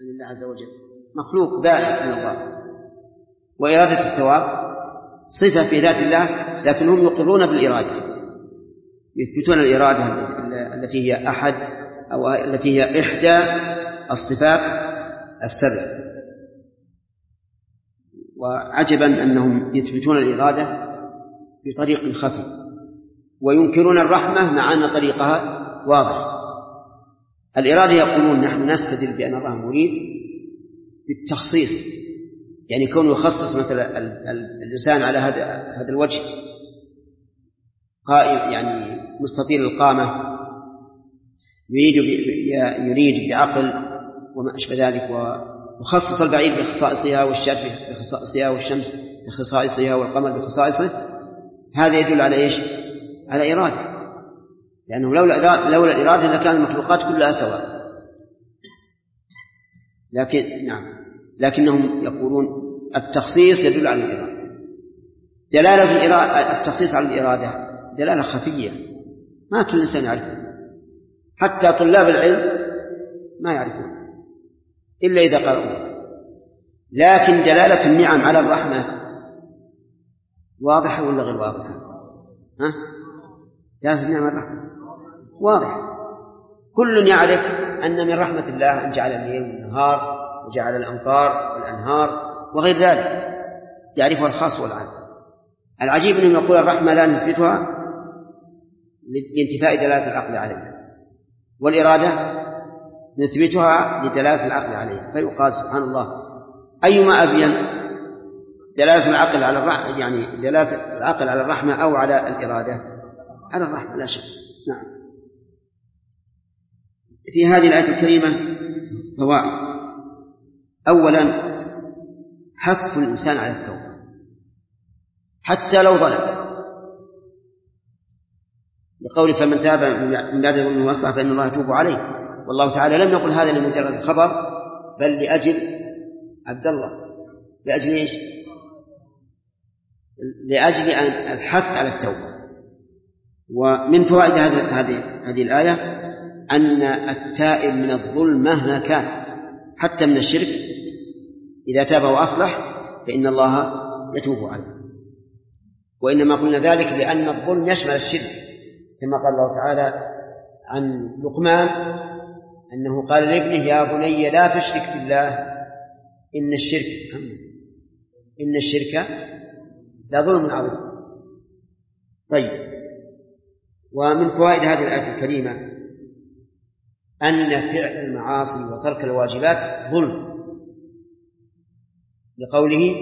عن الله عز وجل، مخلوق بعيد من الله. وإرادة الثواب صفة في ذات الله، لكنهم يقرون بالإرادة، يثبتون الإرادة التي هي أحد أو التي هي إحدى الصفات السبع. وعجبا أنهم يثبتون الإرادة بطريق خفي، وينكرون الرحمة مع أن طريقها واضح. الإرادة يقولون نحن نستدل بأن الله مريد بالتخصيص، يعني كونه يخصص مثلا الإنسان على هذا الوجه قائم، يعني مستطيل القامة، يريد بعقل وما أشبه ذلك، وخصص البعير بخصائصها والشاة بخصائصها والشمس بخصائصها والقمر بخصائصه. هذا يدل على إيش؟ على إرادة، لأنه لولا الإرادة لكان المخلوقات كلها سواء. لكنهم يقولون التخصيص يدل على الإرادة. دلالة التخصيص على الإرادة دلالة خفية ما كل إنسان يعرفها، حتى طلاب العلم ما يعرفون إلا إذا قرأوا. لكن دلالة النعم على الرحمة واضحة ولا غير واضحة؟ دلالة النعم على الرحمة واضحة، كل يعرف أن من رحمة الله أن جعل الليل والنهار وجعل الأمطار والأنهار وغير ذلك، يعرفها الخاص والعام. العجيب أنهم يقول الرحمة لا نثبتها لانتفاء دلالة العقل عليها، والإرادة نثبتها لدلالة العقل عليها. فيقال سبحان الله أيما أبين، دلالة العقل على الرحمة، يعني دلالة العقل على الرحمة أو على الإرادة؟ على الرحمة لا شك. نعم. في هذه الآية الكريمة فوائد. أولا حث الإنسان على التوبة حتى لو ظلم، لقول فمن تاب من بعد ظلمه وأصلح فإن الله يتوب عليه. والله تعالى لم يقل هذا لمجرد الخبر، بل لأجل عبد الله. لأجل إيش؟ لأجل الحث على التوبة. ومن فوائد هذه الآية أن التائب من الظلم مهما كان حتى من الشرك إذا تاب وأصلح فإن الله يتوب عليه. وإنما قلنا ذلك لأن الظلم يشمل الشرك، كما قال الله تعالى عن لقمان أنه قال لابنه يا بني لا تشرك بالله إن الشرك لا ظلم عظيم. طيب، ومن فوائد هذه الآية الكريمة أن فعل المعاصي وترك الواجبات ظلم، لقوله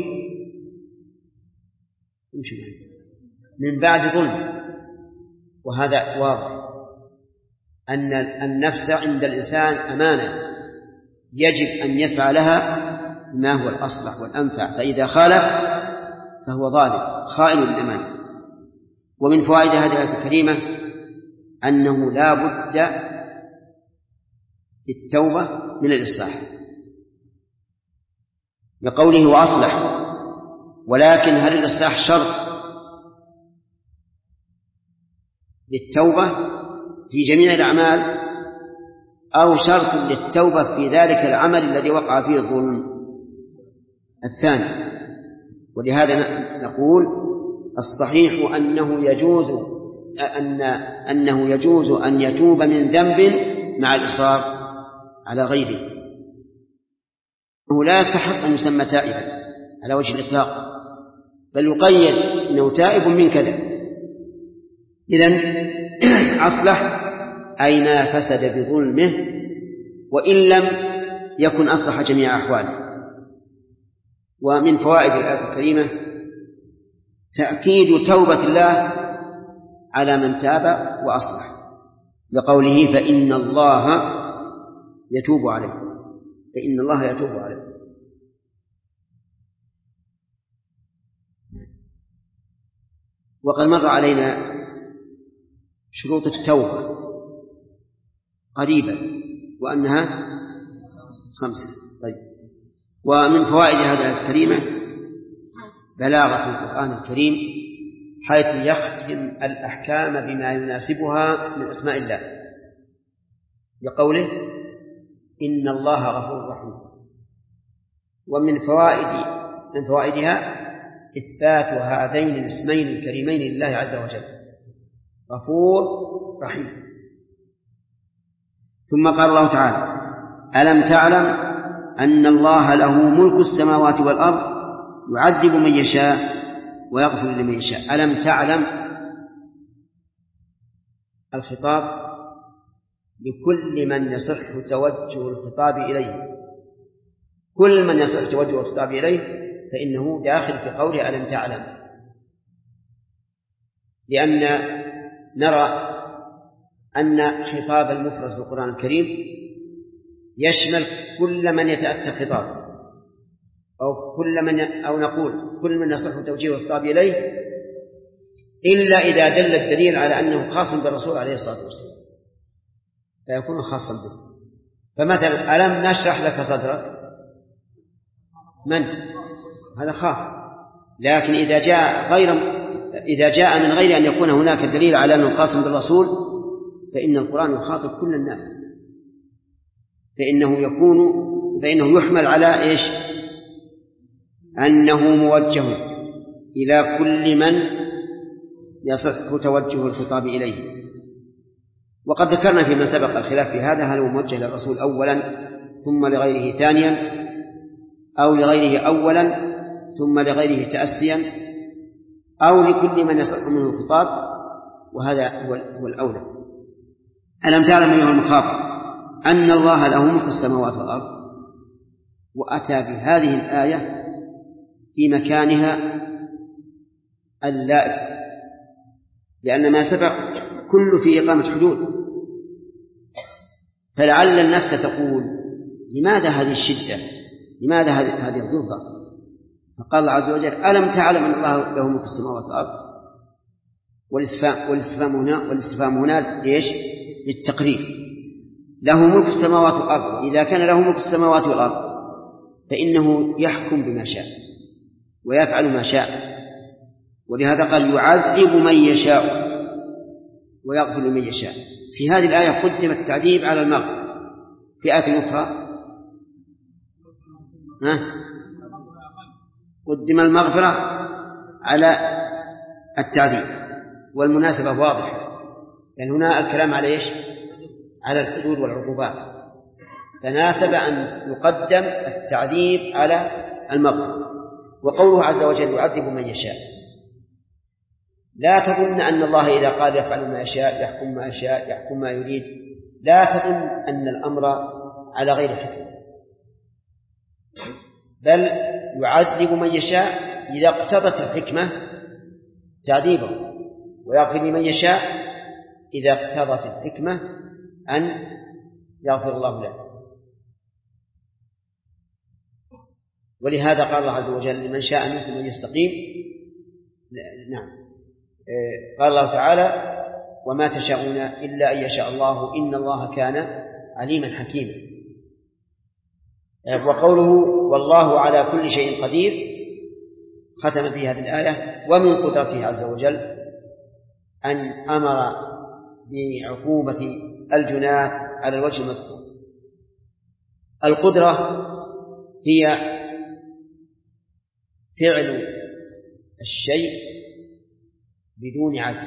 من بعد ظلم. وهذا واضح أن النفس عند الإنسان أمانة يجب أن يسعى لها ما هو الأصلح والأنفع، فإذا خالف فهو ظالم خائن للأمانة. ومن فوائد هذه الآية الكريمة أنه لا بد في التوبة من الإصلاح، لقوله وأصلح. ولكن هل الإصلاح شرط للتوبة في جميع الأعمال أو شرط للتوبة في ذلك العمل الذي وقع فيه الظلم؟ الثاني. ولهذا نقول الصحيح أنه يجوز أن يتوب من ذنب مع الإصرار على غيره، أنه لا يستحق أن يسمى تائبا على وجه الإطلاق، بل يقيد أنه تائب من كذا. إذن أصلح أي ما فسد بظلمه، وإن لم يكن أصلح جميع أحواله. ومن فوائد الآية الكريمة تأكيد توبة الله على من تاب وأصلح، لقوله فإن الله يتوب عليه، فإن الله يتوب عليه. وقد مر علينا شروط التوبة قريبا وأنها 5. طيب، ومن فوائد هذه الآية الكريمة بلاغة القرآن الكريم حيث يختم الأحكام بما يناسبها من أسماء الله، لقوله إن الله غفور رحيم. ومن فوائدها إثبات هذين الاسمين الكريمين لله عز وجل، غفور رحيم. ثم قال الله تعالى: ألم تعلم أن الله له ملك السماوات والأرض يعذب من يشاء ويغفر لمن يشاء. ألم تعلم، الخطاب لكل من يصح توجه الخطاب إليه، كل من يصح توجه الخطاب إليه فإنه داخل في قوله ألم تعلم، لأن نرى أن خطاب المفرد في القرآن الكريم يشمل كل من يتأتى خطابه، أو نقول كل من يصح توجيه الخطاب إليه، إلا إذا دل الدليل على أنه خاص بالرسول عليه الصلاة والسلام فيكون خاصا به. فمثلا ألم نشرح لك صدرك، من هذا خاص، لكن إذا جاء من غير أن يكون هناك دليل على أنه خاص بالرسول فإن القرآن يخاطب كل الناس، فإنه يحمل على إيش؟ أنه موجه إلى كل من يصح توجه الخطاب إليه. وقد ذكرنا فيما سبق الخلاف في هذا، هل هو موجه للرسول أولا ثم لغيره ثانيا، أو لغيره أولا ثم لغيره تأسيا، أو لكل من يصح منه الخطاب، وهذا هو الأولى. ألم تعلم أيها المخاطب أن الله له ملك السماوات والأرض، وأتى بهذه الآية في مكانها اللائق، لأن ما سبق كل في إقامة حدود. فلعل النفس تقول لماذا هذه الشدة، لماذا هذه الضغطة؟ فقال الله عز وجل: ألم تعلم أن الله له ملك السماوات والأرض. والاستفهام هنا ليش؟ للتقرير. له ملك السماوات والأرض، إذا كان له ملك السماوات والأرض فإنه يحكم بما شاء ويفعل ما شاء، ولهذا قال: يعذب من يشاء ويغفر لمن يشاء. في هذه الآية قدم التعذيب على المغفرة، في آية أخرى قدم المغفرة على التعذيب، والمناسبة واضحة، لأن هنا الكلام على إيش؟ على الحدود والعقوبات، فناسب أن يقدم التعذيب على المغفرة. وقوله عز وجل: يعذب من يشاء، لا تظن أن الله إذا قال يفعل ما يشاء يحكم ما يشاء يحكم ما يريد، لا تظن أن الأمر على غير حكمة، بل يعذب من يشاء إذا اقتضت الحكمة تعذيبه، ويغفر لمن يشاء إذا اقتضت الحكمة أن يغفر الله له. ولهذا قال الله عز وجل: لمن شاء منكم أن يستقيم. نعم، قال الله تعالى: وما تشاءون إلا أن يشاء الله إن الله كان عليما حكيما. وقوله: والله على كل شيء قدير، ختم في هذه الآية: ومن قدرته عز وجل أن أمر بعقوبة الجنات على الوجه المذكور. القدرة هي فعل الشيء بدون عجز،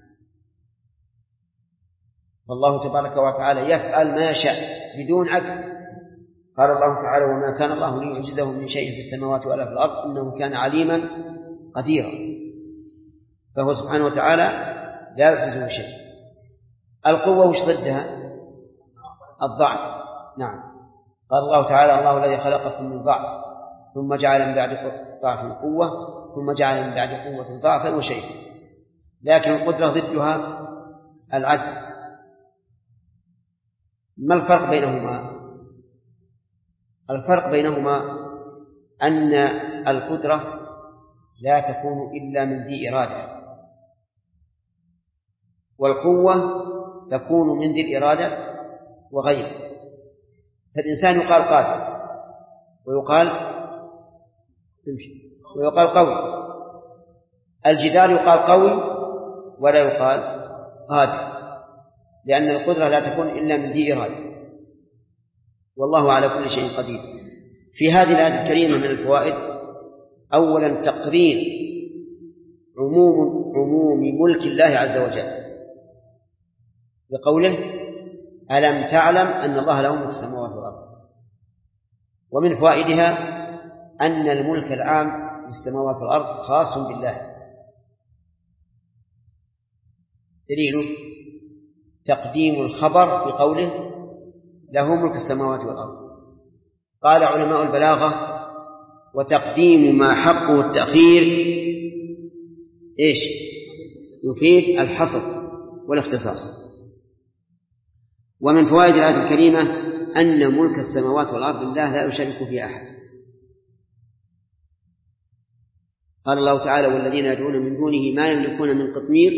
فالله تبارك وتعالى يفعل ما يشاء بدون عجز. قال الله تعالى: وما كان الله ليعجزه من شيء في السماوات ولا في الأرض إنه كان عليما قديرا. فهو سبحانه وتعالى لا يعجزه شيء. القوة وش ضدها؟ الضعف. نعم، قال الله تعالى: الله الذي خلقكم من ضعف ثم جعل من بعد ضعف قوة ثم جعل من بعد قوة ضعفا وشيئا. لكن القدرة ضدها العجز. ما الفرق بينهما؟ الفرق بينهما أن القدرة لا تكون إلا من ذي إرادة، والقوة تكون من ذي الإرادة وغيره. فالإنسان يقال قادر ويقال قوي، الجدار يقال قوي ولا يقال قادر، لأن القدرة لا تكون إلا من ذي إرادة، والله على كل شيء قدير. في هذه الآية الكريمة من الفوائد: أولا تقرير عموم ملك الله عز وجل بقوله: ألم تعلم أن الله له ملك السماوات والأرض. ومن فوائدها أن الملك العام للسماوات والأرض خاص بالله. دليله تقديم الخبر في قوله: له ملك السماوات والأرض. قال علماء البلاغة: وتقديم ما حقه التأخير إيش؟ يفيد الحصر والاختصاص. ومن فوائد الآية الكريمة أن ملك السماوات والأرض لله لا يشارك فيه أحد. قال الله تعالى: والذين يدعون من دونه ما يملكون من قطمير.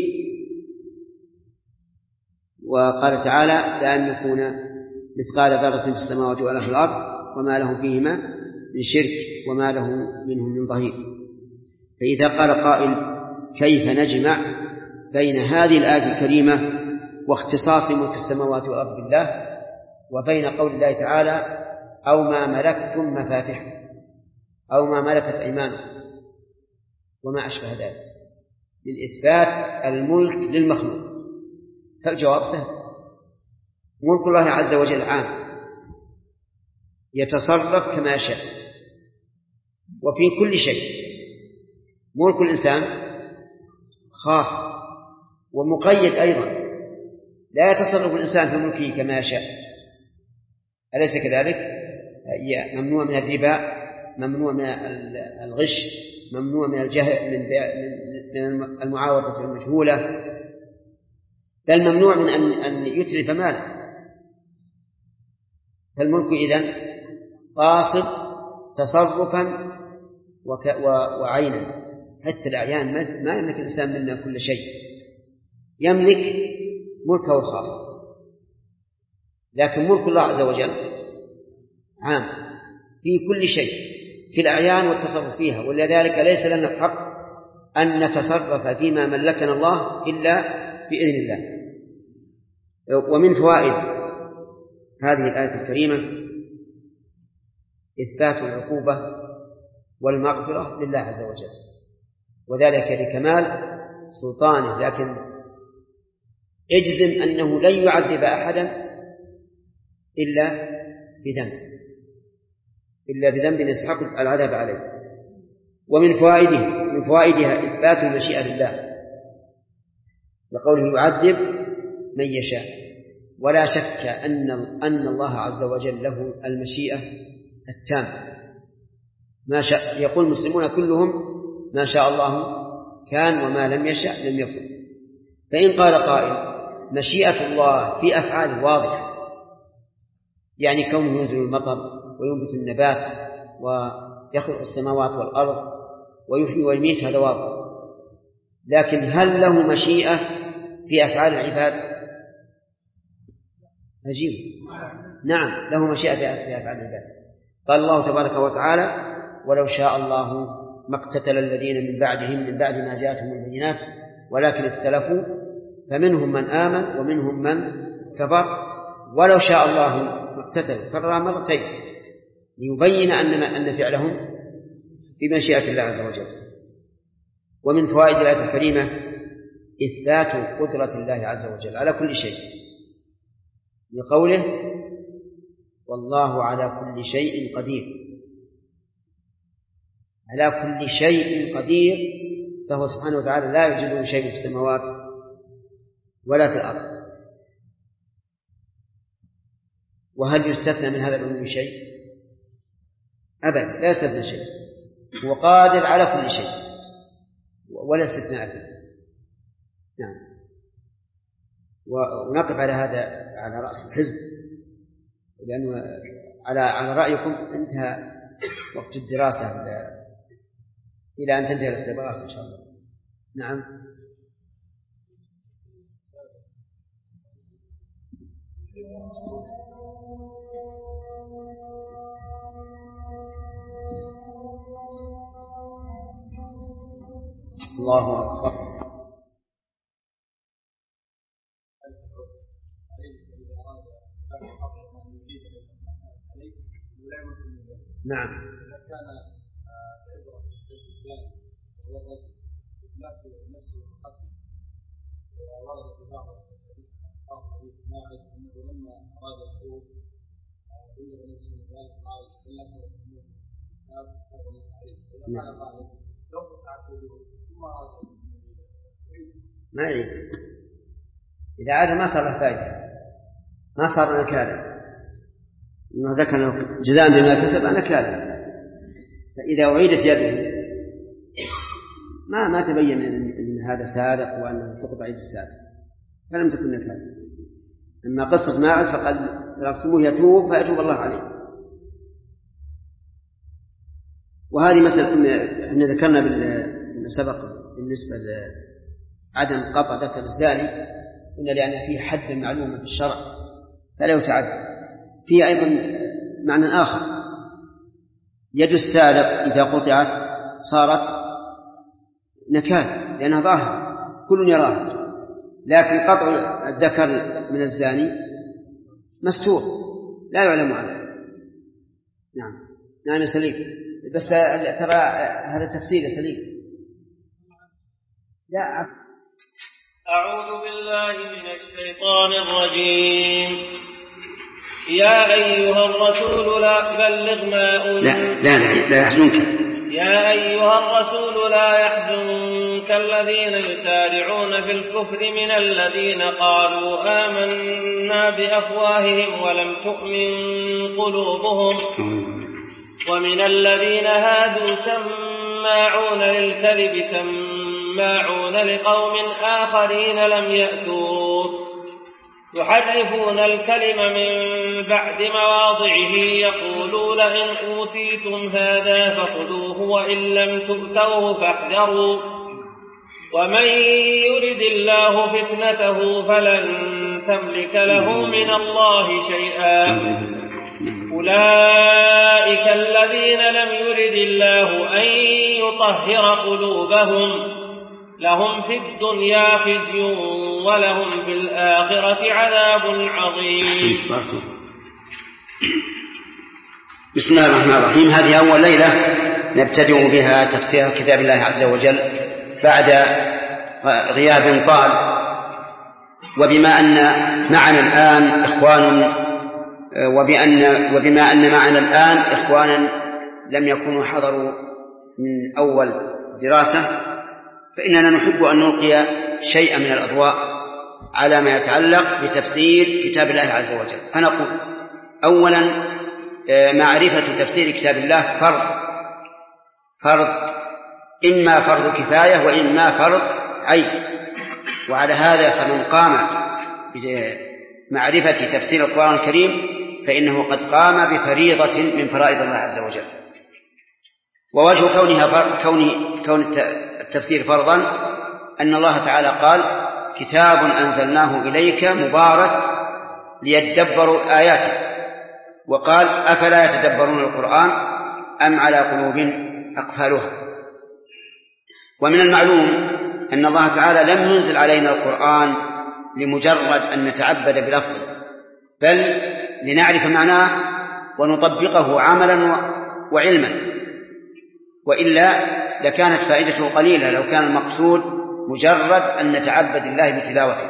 وقال تعالى: لا يملكون مثقال ذرة في السماوات ولا في الأرض وما لهم فيهما من شرك وما له منهم من ظهير. فإذا قال قائل: كيف نجمع بين هذه الآية الكريمة واختصاص ملك السماوات والأرض بالله وبين قول الله تعالى: أو ما ملكتم مفاتحه أو ما ملكت أيمانكم وما أشبه ذلك من إثبات الملك للمخلوق؟ فالجواب سهل: ملك الله عز وجل عام يتصرف كما يشاء وفي كل شيء. ملك الإنسان خاص ومقيد أيضا، لا يتصرف الإنسان في ملكه كما يشاء، أليس كذلك؟ ممنوع من الربا، ممنوع من الغش، ممنوع من الجهل، من المعاوضة المجهولة، بل ممنوع من أن يتلف ماله. فالملك إذن قاصر تصرفا وعينا. حتى الأعيان ما يملك الإنسان منا كل شيء، يملك ملكه الخاص. لكن ملك الله عز وجل عام في كل شيء، في الأعيان والتصرف فيها، ولذلك ليس لنا الحق أن نتصرف فيما ملكنا الله إلا بإذن الله. ومن فوائد هذه الآية الكريمة إثبات العقوبة والمغفرة لله عز وجل، وذلك لكمال سلطانه. لكن اجزم أنه لن يعذب أحدا إلا بذنب يستحق العذاب عليه. ومن فوائدها إثبات المشيئة لله بقوله: يعذب من يشاء. ولا شك أن الله عز وجل له المشيئة التامة، ما شاء. يقول المسلمون كلهم: ما شاء الله كان وما لم يشاء لم يكن. فإن قال قائل: مشيئة الله في أفعال واضحة، يعني كونه ينزل المطر وينبت النبات ويخلق السماوات والأرض ويحيي ويميت، هذا واضح. لكن هل له مشيئة في أفعال العباد؟ أجيب: نعم، له مشيئة في أفعال العباد. قال الله تبارك وتعالى: ولو شاء الله ما اقتتل الذين من بعدهم من بعد ما جاءتهم البينات ولكن اختلفوا فمنهم من آمن ومنهم من كفر ولو شاء الله ما اقتتلوا. كررها مرتين ليبين أن فعلهم بمشيئة الله عز وجل. ومن فوائد الآية الكريمة إثبات قدرة الله عز وجل على كل شيء لقوله: والله على كل شيء قدير. على كل شيء قدير، فهو سبحانه وتعالى لا يوجد شيء في السماوات ولا في الأرض. وهل يستثنى من هذا العلم شيء؟ أبدا، لا يستثنى شيء، هو قادر على كل شيء ولا استثناء فيه. نعم. ونقف على هذا على رأس الحزب، لأنه على رأيكم انتهى وقت الدراسة إلى أن تنتهي الاختبارات إن شاء الله. نعم. الله أكبر. نعم. إذا كان عبرة بالزاني والرجل يتلقى نفسه القتل ورد في بعض الحديث ماعز أنه لما أراد الخروج بلغ نفسه ذلك قال تلقى الكتاب فهو عليه. إذا قال قائل لو قطعت وجهه ثم أراد ما يعيد. إذا عاد ما صار له فائدة، ما صار نكالا، إنه ذكر جزاء بما كسب نكالا. فإذا أعيدت يده ما تبين أن هذا سارق وأنه تقطع يد السارق، فلم تكن نكالا. أما قصة ماعز فقد تركتموه يتوب فيتوب الله عليه. وهذه مسألة إن ذكرنا بالما سبق بالنسبة لعدم قطع ذكر الزاني قلنا لأن فيه حد معلوم في الشرع فلا يتعدى. فيه أيضا معنى آخر، يد السارق إذا قطعت صارت نكال لأنها ظاهرة كل يراها، لكن قطع الذكر من الزاني مستور لا يعلم عنه. نعم يا سليم، بس ترى هذا تفسير يا سليم. لا أعوذ بالله من الشيطان الرجيم. يا أيها الرسول لا بلغ ما لا يحزنك. يا أيها الرسول لا يحزنك الذين يسارعون في الكفر من الذين قالوا آمنا بأفواههم ولم تؤمن قلوبهم ومن الذين هادوا سماعون للكذب سماعون لقوم آخرين لم يأتوك يحرفون الكلم من بعد مواضعه يقولون إن أوتيتم هذا فخذوه وإن لم تؤتوه فاحذروا ومن يرد الله فتنته فلن تملك له من الله شيئا أولئك الذين لم يرد الله أن يطهر قلوبهم لهم في الدنيا خزي ولهم في الآخرة عذاب عظيم. بسم الله الرحمن الرحيم. هذه أول ليلة نبتدئ بها تفسير كتاب الله عز وجل بعد غياب طال، وبما أن معنا الآن إخوان وبما أن معنا الآن إخوانا لم يكونوا حضروا من أول دراسة، فإننا نحب أن نلقي شيئا من الأضواء على ما يتعلق بتفسير كتاب الله عز وجل. فنقول أولا معرفة تفسير كتاب الله فرض إما فرض كفاية وإما فرض عين، وعلى هذا فمن قام بمعرفة تفسير القرآن الكريم فإنه قد قام بفريضة من فرائض الله عز وجل. ووجه كون التفسير فرضا أن الله تعالى قال كتاب أنزلناه إليك مبارك ليدبروا آياته، وقال أفلا يتدبرون القرآن أم على قلوب أقفالها. ومن المعلوم أن الله تعالى لم ينزل علينا القرآن لمجرد أن نتعبد بلفظه، بل لنعرف معناه ونطبقه عملا وعلما، وإلا لكانت فائدته قليلة لو كان المقصود مجرد أن نتعبد الله بتلاوته.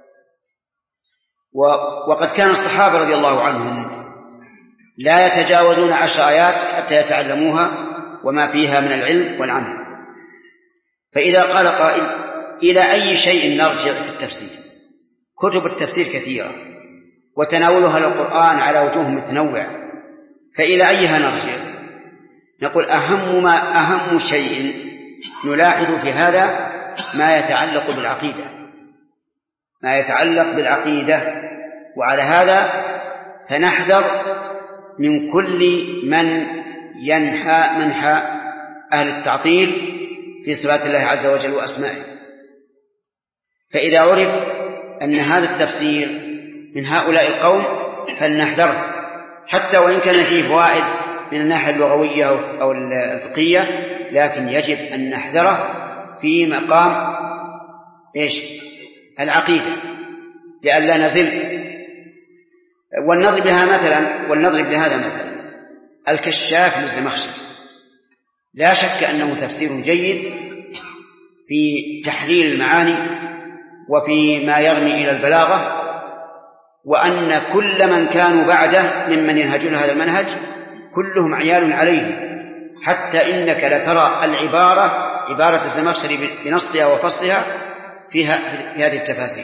وقد كان الصحابة رضي الله عنهم لا يتجاوزون 10 آيات حتى يتعلموها وما فيها من العلم والعمل. فإذا قال قائل إلى أي شيء نرجع في التفسير؟ كتب التفسير كثيرة وتناولها للقرآن على وجوه متنوعة، فإلى أيها نرجع؟ نقول أهم شيء نلاحظ في هذا ما يتعلق بالعقيدة، وعلى هذا فنحذر من كل من ينحى منحى أهل التعطيل في صفات الله عز وجل وأسمائه. فإذا عرف أن هذا التفسير من هؤلاء القوم فلنحذره، حتى وإن كان فيه فوائد من الناحية اللغوية أو الفقهية، لكن يجب أن نحذره في مقام العقيدة لئلا نزل. ولنضرب لهذا مثلا الكشاف للزمخشري لا شك أنه تفسير جيد في تحليل المعاني وفي ما يرمي إلى البلاغة، وأن كل من كانوا بعده ممن ينهجون هذا المنهج كلهم عيال عليه، حتى إنك لترى عبارة الزمخشري بنصها وفصلها في هذه التفاسير.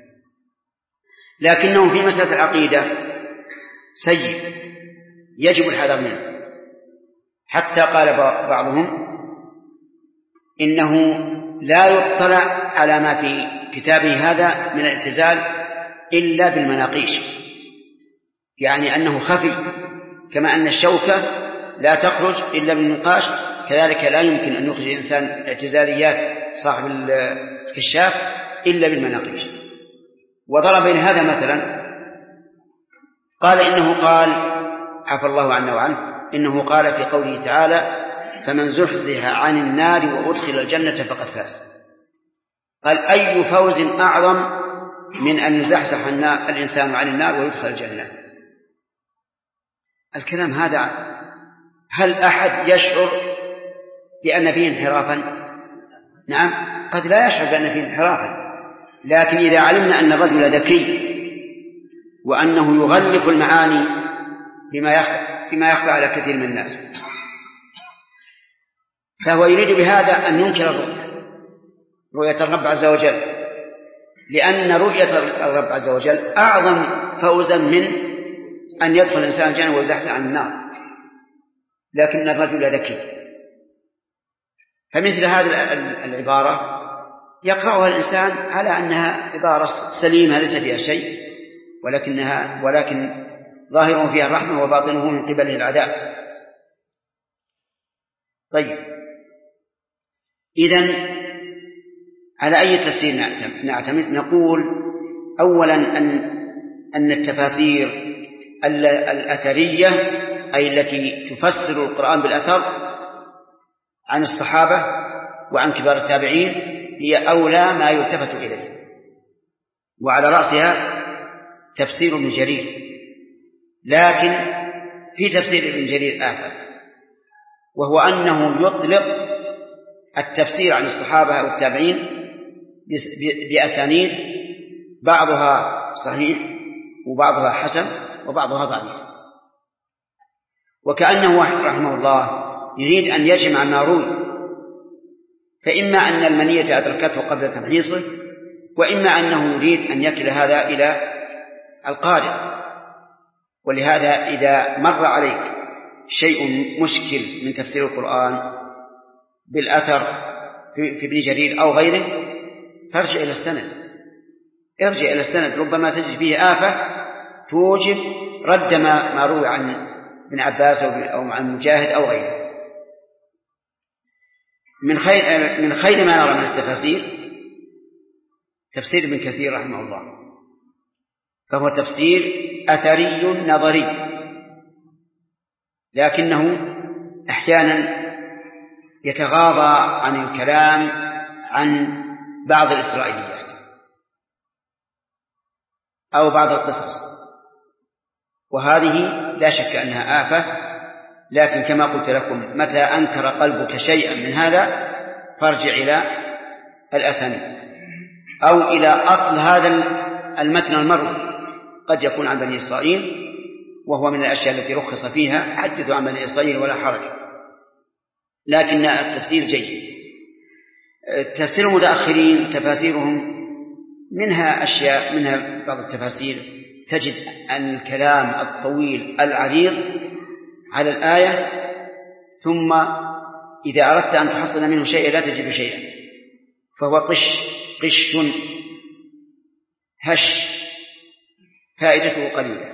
لكنه في مسألة العقيدة سيء يجب الحذر منه، حتى قال بعضهم إنه لا يطلع على ما في كتابه هذا من الاعتزال إلا بالمناقيش، يعني أنه خفي، كما أن الشوكة لا تخرج إلا بالنقاش، كذلك لا يمكن أن يخرج الإنسان اعتزاليات صاحب الكشاف إلا بالمناقيش. وضرب بين هذا مثلا، قال إنه قال عفى الله عنا وعنه، إنه قال في قوله تعالى فمن زحزح عن النار وأدخل الجنة فقد فاز. قال أي فوز أعظم من أن يزحزح الإنسان عن النار ويدخل الجنة؟ الكلام هذا هل أحد يشعر بأن فيه انحرافا؟ نعم، قد لا يشعر بأن فيه انحرافا، لكن إذا علمنا أن الرجل ذكي وأنه يغلف المعاني بما يخفى على كثير من الناس، فهو يريد بهذا أن ينكر رؤية الرب عز وجل، لأن رؤية الرب عز وجل أعظم فوزا من أن يدخل الإنسان الجنة ويزحزح عن النار. لكن الرجل ذكي، فمثل هذه العبارة يقرأها الإنسان على أنها عبارة سليمة ليس فيها شيء، ولكن ظاهره فيها الرحمة وباطنه من قبله العذاب. طيب، إذن على أي تفسير نعتمد؟ نقول أولا أن التفاسير الأثرية، أي التي تفسر القرآن بالأثر عن الصحابة وعن كبار التابعين، هي أولى ما يلتفت إليه، وعلى رأسها تفسير ابن جرير. لكن في تفسير ابن جرير آخر، وهو أنه يطلق التفسير عن الصحابة والتابعين بأسانيد بعضها صحيح وبعضها حسن وبعضها ضعيف، وكأنه رحمه الله يريد أن يجمع ما روي، فإما أن المنية أدركته قبل تمحيصه، وإما أنه يريد أن يكل هذا إلى القارئ. ولهذا إذا مر عليك شيء مشكل من تفسير القرآن بالأثر في ابن جرير أو غيره، فارجع إلى السند، ارجع إلى السند، ربما تجد فيه آفة توجب رد ما روي عن ابن عباس أو عن مجاهد أو غيره. من خير ما نرى من التفاسير تفسير ابن كثير رحمه الله، فهو تفسير أثري نظري، لكنه أحيانا يتغاضى عن الكلام عن بعض الإسرائيليات أو بعض القصص، وهذه لا شك أنها آفة. لكن كما قلت لكم، متى أنكر قلبك شيئا من هذا فارجع إلى الأسانيد أو إلى أصل هذا المتن المروي، قد يكون عن بني إسرائيل، وهو من الأشياء التي رخص فيها، حدثوا عن بني إسرائيل ولا حرج، لكن التفسير جيد. تفسير المتأخرين تفاسيرهم منها أشياء، منها بعض التفاسير تجد أن الكلام الطويل العريض على الآية، ثم إذا أردت أن تحصل منه شيئا لا تجد شيئا، فهو قش هش، فائدته قليلة،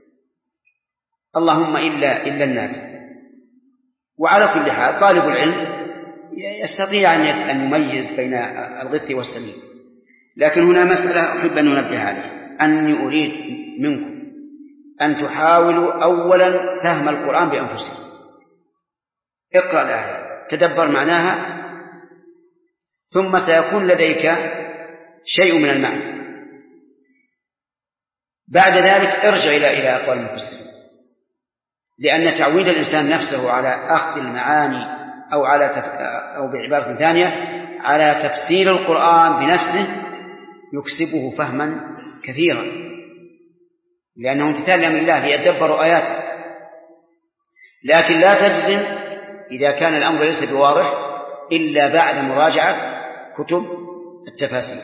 اللهم إلا النادر. وعلى كل حال طالب العلم يستطيع أن يميز بين الغث والسمين. لكن هنا مسألة أحب أن ننبه عليها، أني أريد منكم أن تحاولوا أولا فهم القرآن بأنفسكم. اقرأ الآية، تدبر معناها، ثم سيكون لديك شيء من المعنى. بعد ذلك ارجع إلى أقوال المفسرين، لأن تعويد الإنسان نفسه على أخذ المعاني أو بعبارة ثانية على تفسير القرآن بنفسه يكسبه فهما كثيرا، لأنه امتثال لأمر الله ليدبروا آياته. لكن لا تجزم إذا كان الأمر ليس بواضح إلا بعد مراجعة كتب التفاسير.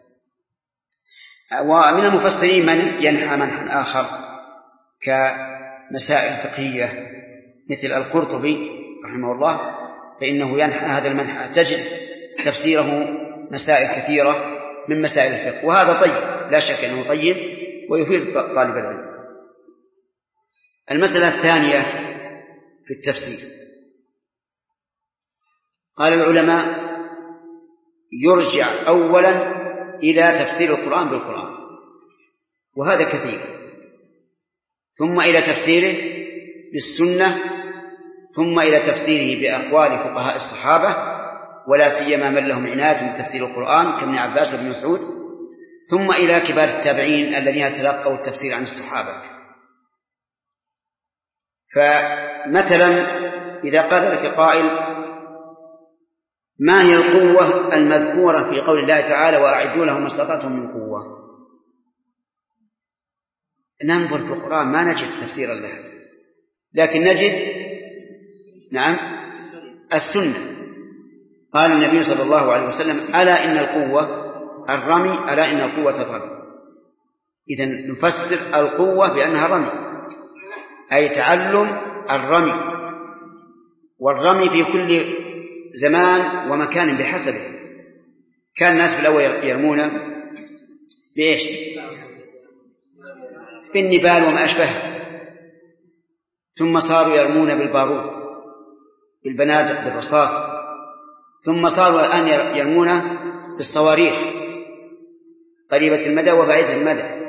ومن المفسرين من ينحى منحا آخر كمسائل فقهية مثل القرطبي رحمه الله، فإنه ينحى هذا المنحى، تجد تفسيره مسائل كثيرة من مسائل الفقه، وهذا طيب، لا شك أنه طيب ويفيد طالب العلم. المسألة الثانية في التفسير، قال العلماء يرجع أولا إلى تفسير القرآن بالقرآن، وهذا كثير، ثم إلى تفسيره بالسنة، ثم إلى تفسيره بأقوال فقهاء الصحابة ولا سيما من لهم عناية بتفسير القرآن كابن عباس وابن مسعود، ثم إلى كبار التابعين الذين تلقوا التفسير عن الصحابة. فمثلا إذا قال لك قائل ما هي القوة المذكورة في قول الله تعالى وأعدوا لهم ما استطعتم من قوة، ننظر في القرآن ما نجد تفسيرا لها، لكن نجد السنة. قال النبي صلى الله عليه وسلم ألا إن القوة الرمي، ألا إن القوة الرمي. إذن نفسر القوة بأنها رمي، أي تعلم الرمي، والرمي في كل زمان ومكان بحسبه. كان الناس في الأول يرمون بإيش؟ بالنبال وما أشبهه، ثم صاروا يرمون بالبارود، بالبنادق، بالرصاص، ثم صاروا الآن يرمون بالصواريخ قريبة المدى وبعيدة المدى.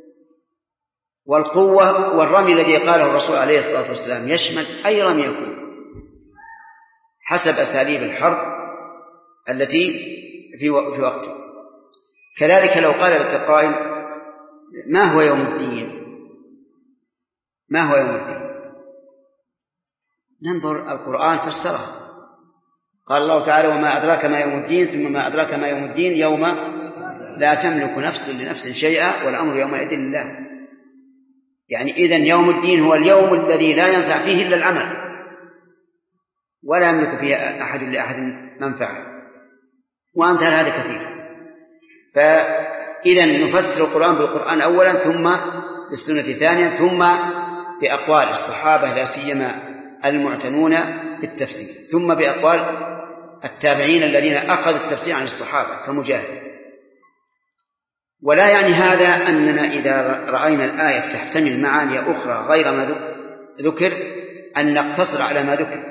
والقوة والرمي الذي قاله الرسول عليه الصلاة والسلام يشمل أي رمي يكون حسب أساليب الحرب التي في وقته. كذلك لو قال لك قائل ما هو يوم الدين، ما هو يوم الدين، ننظر القرآن فسره. قال الله تعالى وما أدراك ما يوم الدين، ثم ما أدراك ما يوم الدين يوم لا تملك نفس لنفس شيئا والأمر يومئذ لله. يعني إذن يوم الدين هو اليوم الذي لا ينفع فيه إلا العمل، ولا يملك فيه أحد لأحد منفعة، وأمثال هذا كثير. فإذن نفسر القرآن بالقرآن أولا، ثم بالسنة ثانيا، ثم بأقوال الصحابة لا سيما المعتنون بالتفسير، ثم بأقوال التابعين الذين أخذوا التفسير عن الصحابة كمجاهد. ولا يعني هذا أننا إذا رأينا الآية تحتمل معاني أخرى غير ما ذكر أن نقتصر على ما ذكر،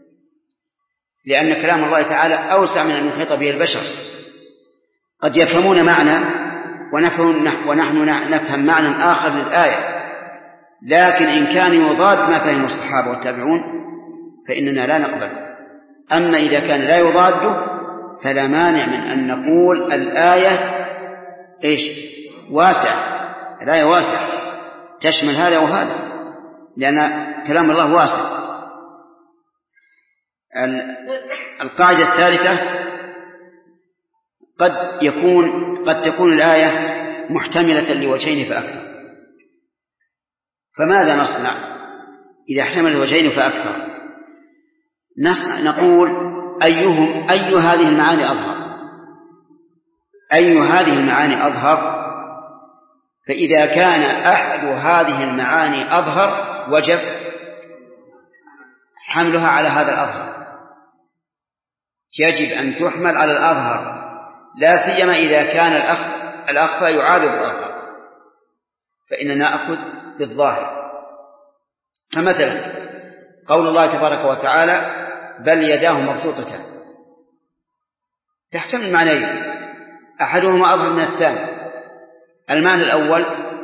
لأن كلام الله تعالى أوسع من أن يحيط به البشر. قد يفهمون معنى ونحن نفهم معنى آخر للآية، لكن إن كان يضاد ما فهم الصحابة والتابعون فإننا لا نقبل. أما إذا كان لا يضاده فلا مانع من أن نقول الآية واسعة، الآية واسعة تشمل هذا وهذا، لأن كلام الله واسع. القاعدة الثالثة قد تكون الآية محتملة لوجهين فأكثر، فماذا نصنع إذا احتمل وجهين فأكثر؟ نقول أي هذه المعاني أظهر، أي هذه المعاني أظهر. فإذا كان أحد هذه المعاني أظهر وجب حملها على هذا الأظهر، يجب أن تحمل على الأظهر، لا سيما إذا كان الأخفى يعارض الأظهر، فإننا نأخذ بالظاهر. فمثلا قول الله تبارك وتعالى بل يداه مبسوطتان تحتمل معنيين، أحدهما أظهر من الثاني. المعنى الأول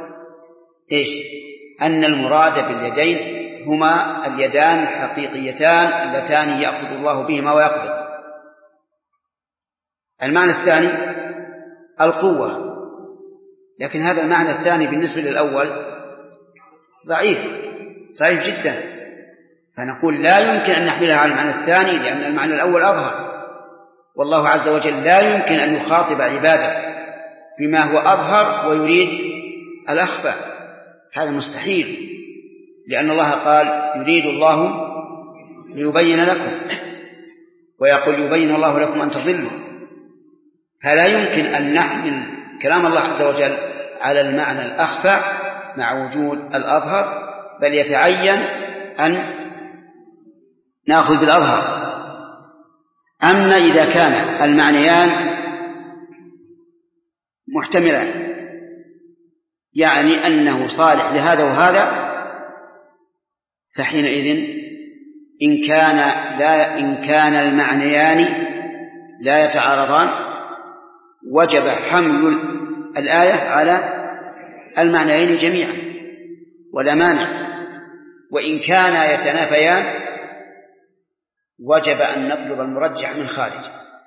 أن المراد باليدين هما اليدان الحقيقيتان اللتان يأخذ الله بهما ويقبض. المعنى الثاني القوة، لكن هذا المعنى الثاني بالنسبة للأول ضعيف جدا، فنقول لا يمكن أن نحملها على المعنى الثاني لأن المعنى الأول أظهر، والله عز وجل لا يمكن أن يخاطب عباده بما هو أظهر ويريد الأخفى، هذا مستحيل، لأن الله قال يريد الله ليبين لكم، ويقول يبين الله لكم أن تضلوا، فلا يمكن أن نحمل كلام الله عز وجل على المعنى الأخفى مع وجود الأظهر، بل يتعين أن نأخذ بالأظهر. أما إذا كان المعنيان محتملان، يعني أنه صالح لهذا وهذا، فحينئذ إن كان المعنيان لا يتعارضان وجب حمل الآية على المعنيين جميعا ولا مانع، وإن كانا يتنافيان وجب أن نطلب المرجح من خارج،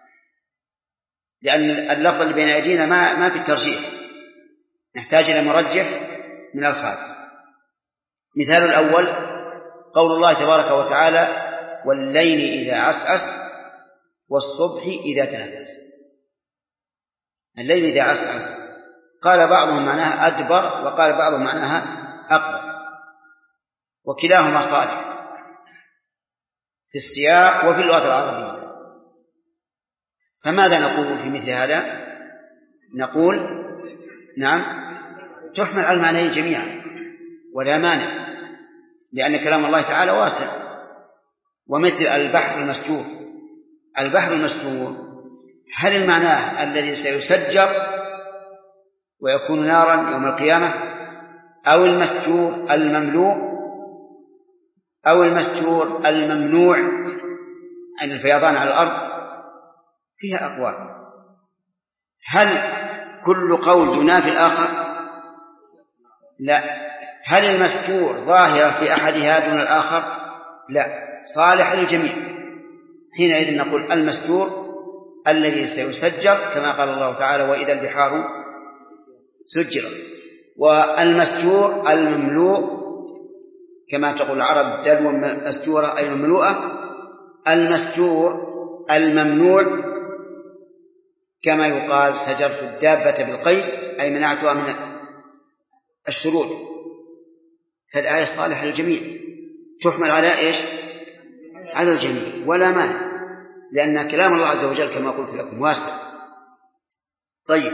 لأن اللفظ اللي بين أيدينا ما في الترجيح، نحتاج إلى مرجح من الخارج. مثال الأول قول الله تبارك وتعالى والليل إذا عسعس والصبح إذا تنفس. الليل إذا عسعس قال بعضهم معناها أدبر وقال بعضهم معناها أقبل، وكلاهما صالح في السياق وفي اللغة العربية. فماذا نقول في مثل هذا؟ نقول نعم تحمل على المعنيين جميعا ولا مانع، لأن كلام الله تعالى واسع. ومثل البحر المسجور، البحر المسجور هل المعنى الذي سيسجر ويكون نارا يوم القيامة، أو المسجور المملوء، أو المسجور الممنوع عن الفيضان على الأرض؟ فيها أقوال. هل كل قول ينافي الآخر؟ لا. هل المسجور ظاهر في أحدها دون الآخر؟ لا، صالح للجميع. حينئذ نقول المسجور الذي سيسجر كما قال الله تعالى وإذا البحار سجرت، والمسجور المملوء كما تقول العرب دلو مسجورة أي مملوءة. المسجور الممنوع كما يقال سجرت الدابة بالقيد أي منعتها من الشرود. فالآية صالحة للجميع، تحمل على إيش؟ على الجميع ولا مانع، لأن كلام الله عز وجل كما قلت لكم واسع. طيب،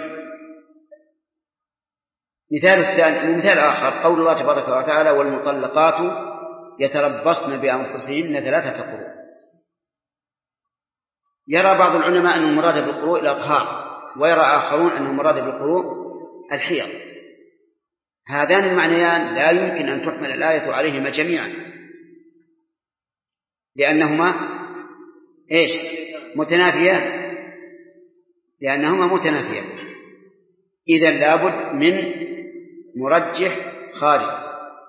مثال آخر قول الله تبارك وتعالى والمطلقات يتربصن بأنفسهن 3 قروء. يرى بعض العلماء أن المراد بالقروء الأطهار، ويرى آخرون أن المراد بالقروء الحيض. هذان المعنيان لا يمكن أن تحمل الآية عليهما جميعا، لأنهما إيش؟ متنافيان، لأنهما متنافيان. إذن لابد من مرجح خارجي.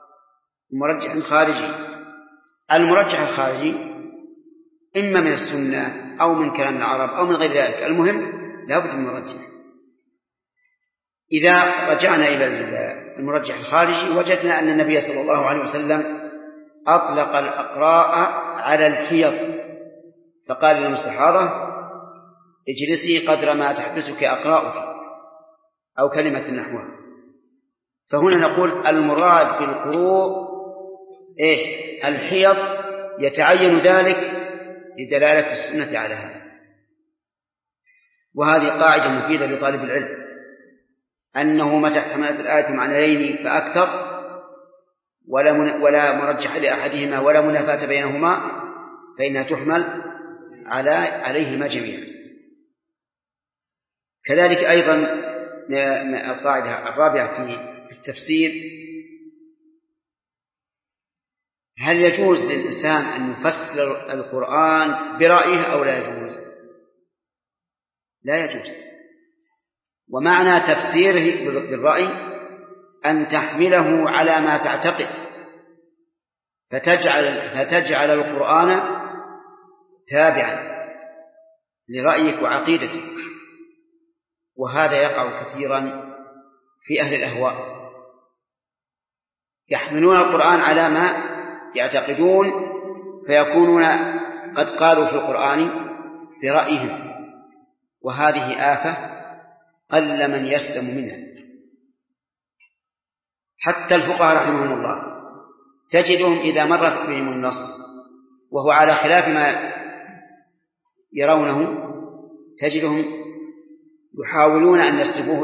المرجح الخارجي إما من السنة أو من كلام العرب أو من غير ذلك، المهم لابد من مرجح. إذا رجعنا إلى المرجح الخارجي وجدنا أن النبي صلى الله عليه وسلم أطلق الأقراء على الحيض، فقال للمستحاضة اجلسي قدر ما تحبسك أقراؤك أو كلمة نحوها. فهنا نقول المراد بالقروء الحيض، يتعين ذلك لدلالة السنة على هذا. وهذه قاعدة مفيدة لطالب العلم، أنه متى احتملت الآية معنيين فأكثر ولا مرجح لأحدهما ولا منافاة بينهما فإنها تحمل عليهما جميعا. كذلك أيضا القاعدة الرابعة في التفسير: هل يجوز للإنسان أن يفسر القرآن برأيه أو لا يجوز؟ لا يجوز. ومعنى تفسيره بالرأي أن تحمله على ما تعتقد، فتجعل القرآن تابعا لرأيك وعقيدتك، وهذا يقع كثيرا في أهل الأهواء، يحملون القرآن على ما يعتقدون فيكونون قد قالوا في القرآن برأيهم، وهذه آفة قل من يسلم منها. حتى الفقهاء رحمهم الله تجدهم إذا مر بهم النص وهو على خلاف ما يرونه تجدهم يحاولون أن يصرفوه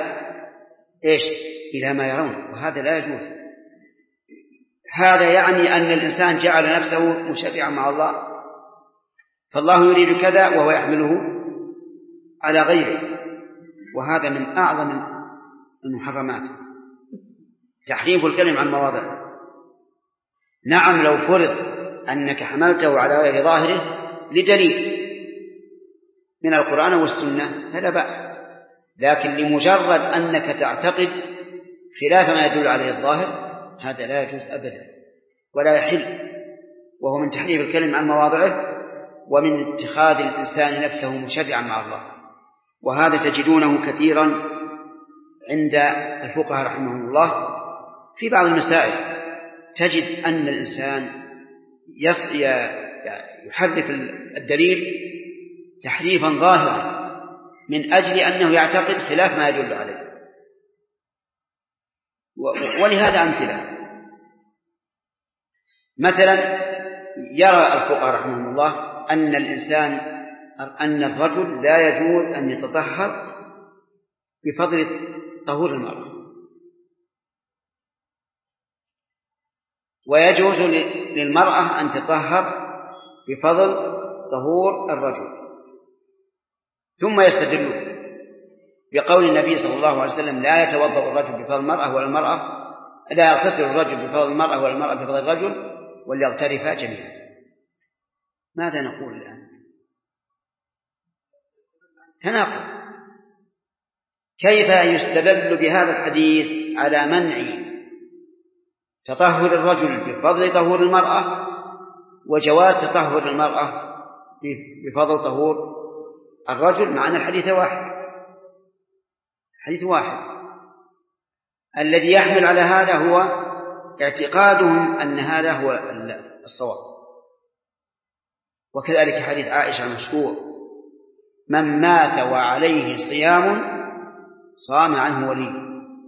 إلى ما يرون، وهذا لا يجوز. هذا يعني أن الإنسان جعل نفسه مشفعا مع الله، فالله يريد كذا وهو يحمله على غيره، وهذا من أعظم المحرمات، تحريف الكلم عن مواضعه. نعم لو فرض أنك حملته على غير ظاهره لدليل من القرآن والسنة فلا بأس، لكن لمجرد أنك تعتقد خلاف ما يدل عليه الظاهر هذا لا يجوز أبدا ولا يحل، وهو من تحريف الكلم عن مواضعه ومن اتخاذ الإنسان نفسه مشرعا مع الله. وهذا تجدونه كثيرا عند الفقهاء رحمهم الله في بعض المسائل، تجد أن الإنسان يحرف الدليل تحريفا ظاهرا من أجل أنه يعتقد خلاف ما يدل عليه. ولهذا أمثلة، مثلا يرى الفقهاء رحمهم الله أن الرجل لا يجوز أن يتطهر بفضل طهور المرأة، ويجوز للمرأة أن تطهر بفضل طهور الرجل، ثم يستدلون بقول النبي صلى الله عليه وسلم لا يتوضأ الرجل بفضل المرأة ولا المرأة، لا يغتسل الرجل بفضل المرأة ولا المرأة بفضل الرجل وليغترفا جميعا. ماذا نقول الآن؟ تناقض. كيف يستدل بهذا الحديث على منع تطهر الرجل بفضل طهور المرأة وجواز تطهر المرأة بفضل طهور الرجل، مع أن الحديث واحد. الذي يحمل على هذا هو اعتقادهم أن هذا هو الصواب. وكذلك حديث عائشة المشهور: من مات وعليه صيام صام عنه ولي.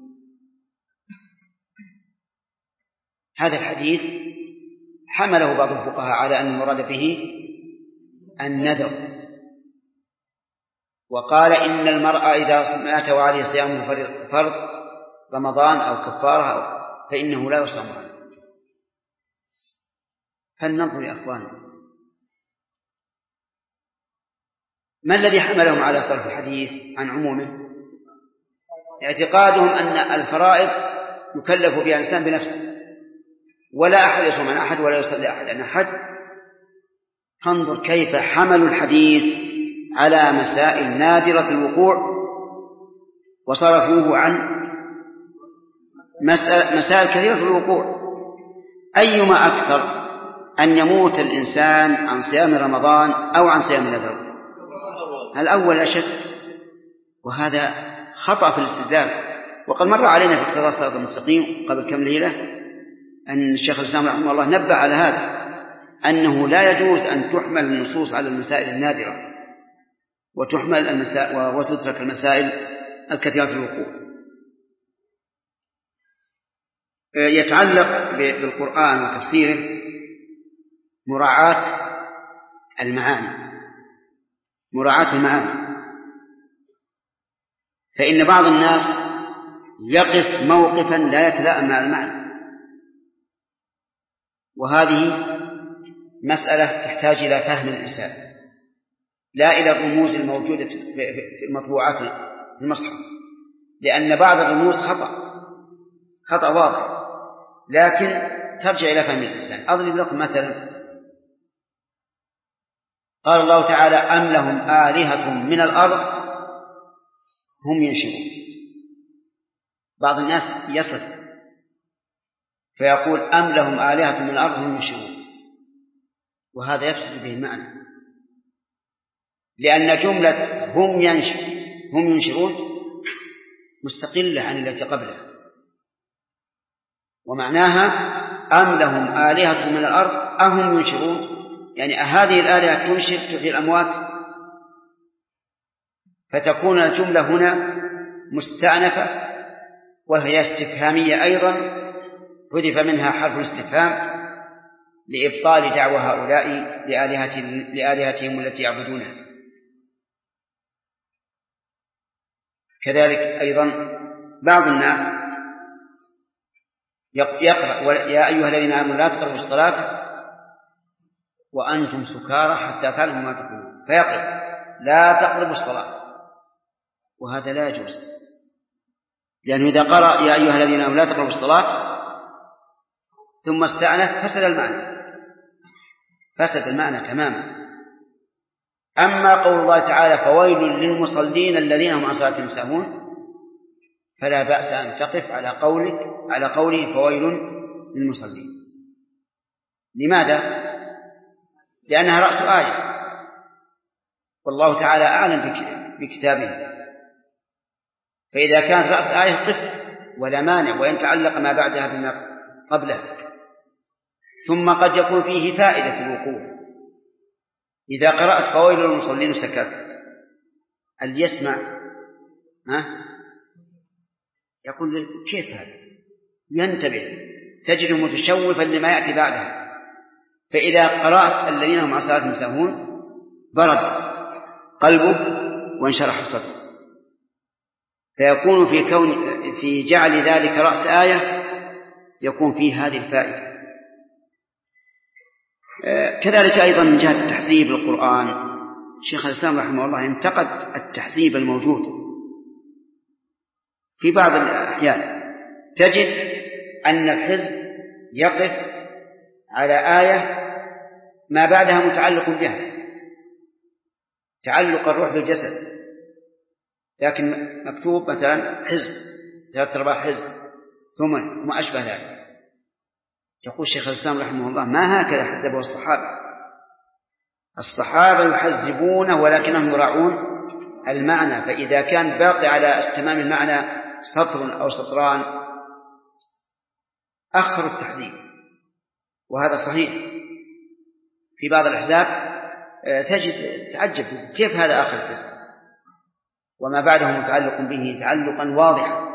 هذا الحديث حمله بعض الفقهاء على أن المراد به النذر، وقال إن المرأة إذا مات وعليه صيام فرض رمضان أو كفارة فإنه لا يصام عنه. فلننظر يا أخواني، ما الذي حملهم على صرف الحديث عن عمومه؟ اعتقادهم أن الفرائض يكلف بها الإنسان بنفسه، ولا أحد يصوم عن أحد ولا يصلي أحد عن أحد. فانظر كيف حملوا الحديث على مسائل نادرة الوقوع وصرفوه عن مسائل كثيرة الوقوع. أيما أكثر، أن يموت الإنسان عن صيام رمضان أو عن صيام النذر؟ الأول أشد، وهذا خطأ في الاستدلال. وقد مر علينا في اقتضاء الصراط المستقيم قبل كم ليلة أن الشيخ الإسلام رحمه الله نبه على هذا، أنه لا يجوز أن تحمل النصوص على المسائل النادرة وتترك المسائل الكثيرة الوقوع. يتعلق بالقرآن وتفسيره مراعاة المعاني، فإن بعض الناس يقف موقفا لا يتلائم مع المعنى، وهذه مسألة تحتاج إلى فهم الإنسان لا إلى الرموز الموجودة في المطبوعات في المصحف، لأن بعض الرموز خطأ واضح، لكن ترجع إلى فهم الإنسان. أضرب لكم مثلا، قال الله تعالى: أم لهم آلهة من الأرض هم ينشرون. بعض الناس يصف فيقول: أم لهم آلهة من الأرض هم ينشرون، وهذا يفسد به المعنى، لأن جملة هم ينشرون مستقلة عن التي قبلها، ومعناها أم لهم آلهة من الأرض أهم ينشرون، يعني هذه الآلهة تنشر تحيي الأموات؟ فتكون الجملة هنا مستأنفة وهي استفهامية أيضا، حذف منها حرف الاستفهام لإبطال دعوى هؤلاء لآلهتهم التي يعبدونها. كذلك أيضا بعض الناس يقرأ يا أيها الذين آمنوا لا تقربوا الصلاة وأنتم سكارى حتى تعلموا ما تقولون، فيقرأ لا تقربوا الصلاة، وهذا لا يجوز، لأنه إذا قرأ يا أيها الذين آمنوا لا تقربوا الصلاة ثم استأنف فسد المعنى تماما. أما قول الله تعالى فويل للمصلين الذين هم عن صلاتهم ساهون، فلا بأس أن تقف على قوله فويل للمصلين. لماذا؟ لأنها رأس آية، والله تعالى أعلم بكتابه، فإذا كانت رأس آية قف ولا مانع، وإن تعلق ما بعدها بما قبله. ثم قد يكون فيه فائدة في الوقوف. إذا قرأت فويل للمصلين سكت، اللي يسمع يقول كيف هذا؟ ينتبه، تجده متشوفا لما يأتي بعدها. فإذا قرأت الذين هم عن صلاتهم ساهون برد قلبه وانشرح صدره، فيكون في جعل ذلك رأس آية يكون فيه هذه الفائدة. كذلك أيضا من جهة تحزيب القرآن، شيخ الإسلام رحمه الله انتقد التحزيب الموجود في بعض الأحيان. تجد أن الحزب يقف على آية ما بعدها متعلق بها، تعلق الروح بالجسد، لكن مكتوب مثلا حزب 3/4 حزب ثم ما أشبه ذلك. يقول شيخ الإسلام رحمه الله ما هكذا حزبه الصحابة يحزبونه ولكنهم يراعون المعنى، فإذا كان باقي على تمام المعنى سطر أو سطران أخر التحزيب، وهذا صحيح. في بعض الأحزاب تجد تعجب كيف هذا آخر الحزب وما بعده متعلق به تعلقا واضحا.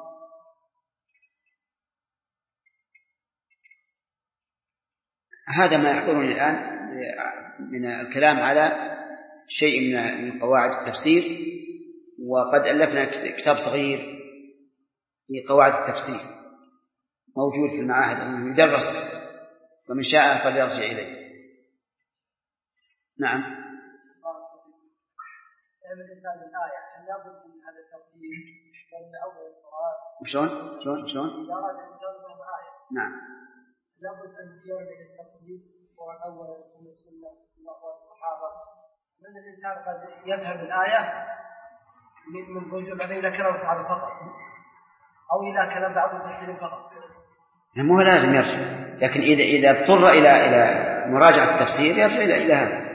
هذا ما يحضرني الآن من الكلام على شيء من قواعد التفسير، وقد ألفنا كتاب صغير في قواعد التفسير موجود في المعاهد يدرس، ومن شاء فليرجع إليه. نعم. الإنسان الآية هل لابد من هذا الترتيب بين أول القرآن؟ شلون؟ إذا أراد الإنسان فهم آية. نعم. لابد أن يوجد الترتيب والأول بسم الله والصحابة. من الإنسان قد يفهم الآية من وجه الذي ذكره الصحابة فقط، أو إذا كان بعض المفسرين فقط. مو لازم يرجع، لكن إذا اضطر إلى مراجعة التفسير يرجع إلى هذا.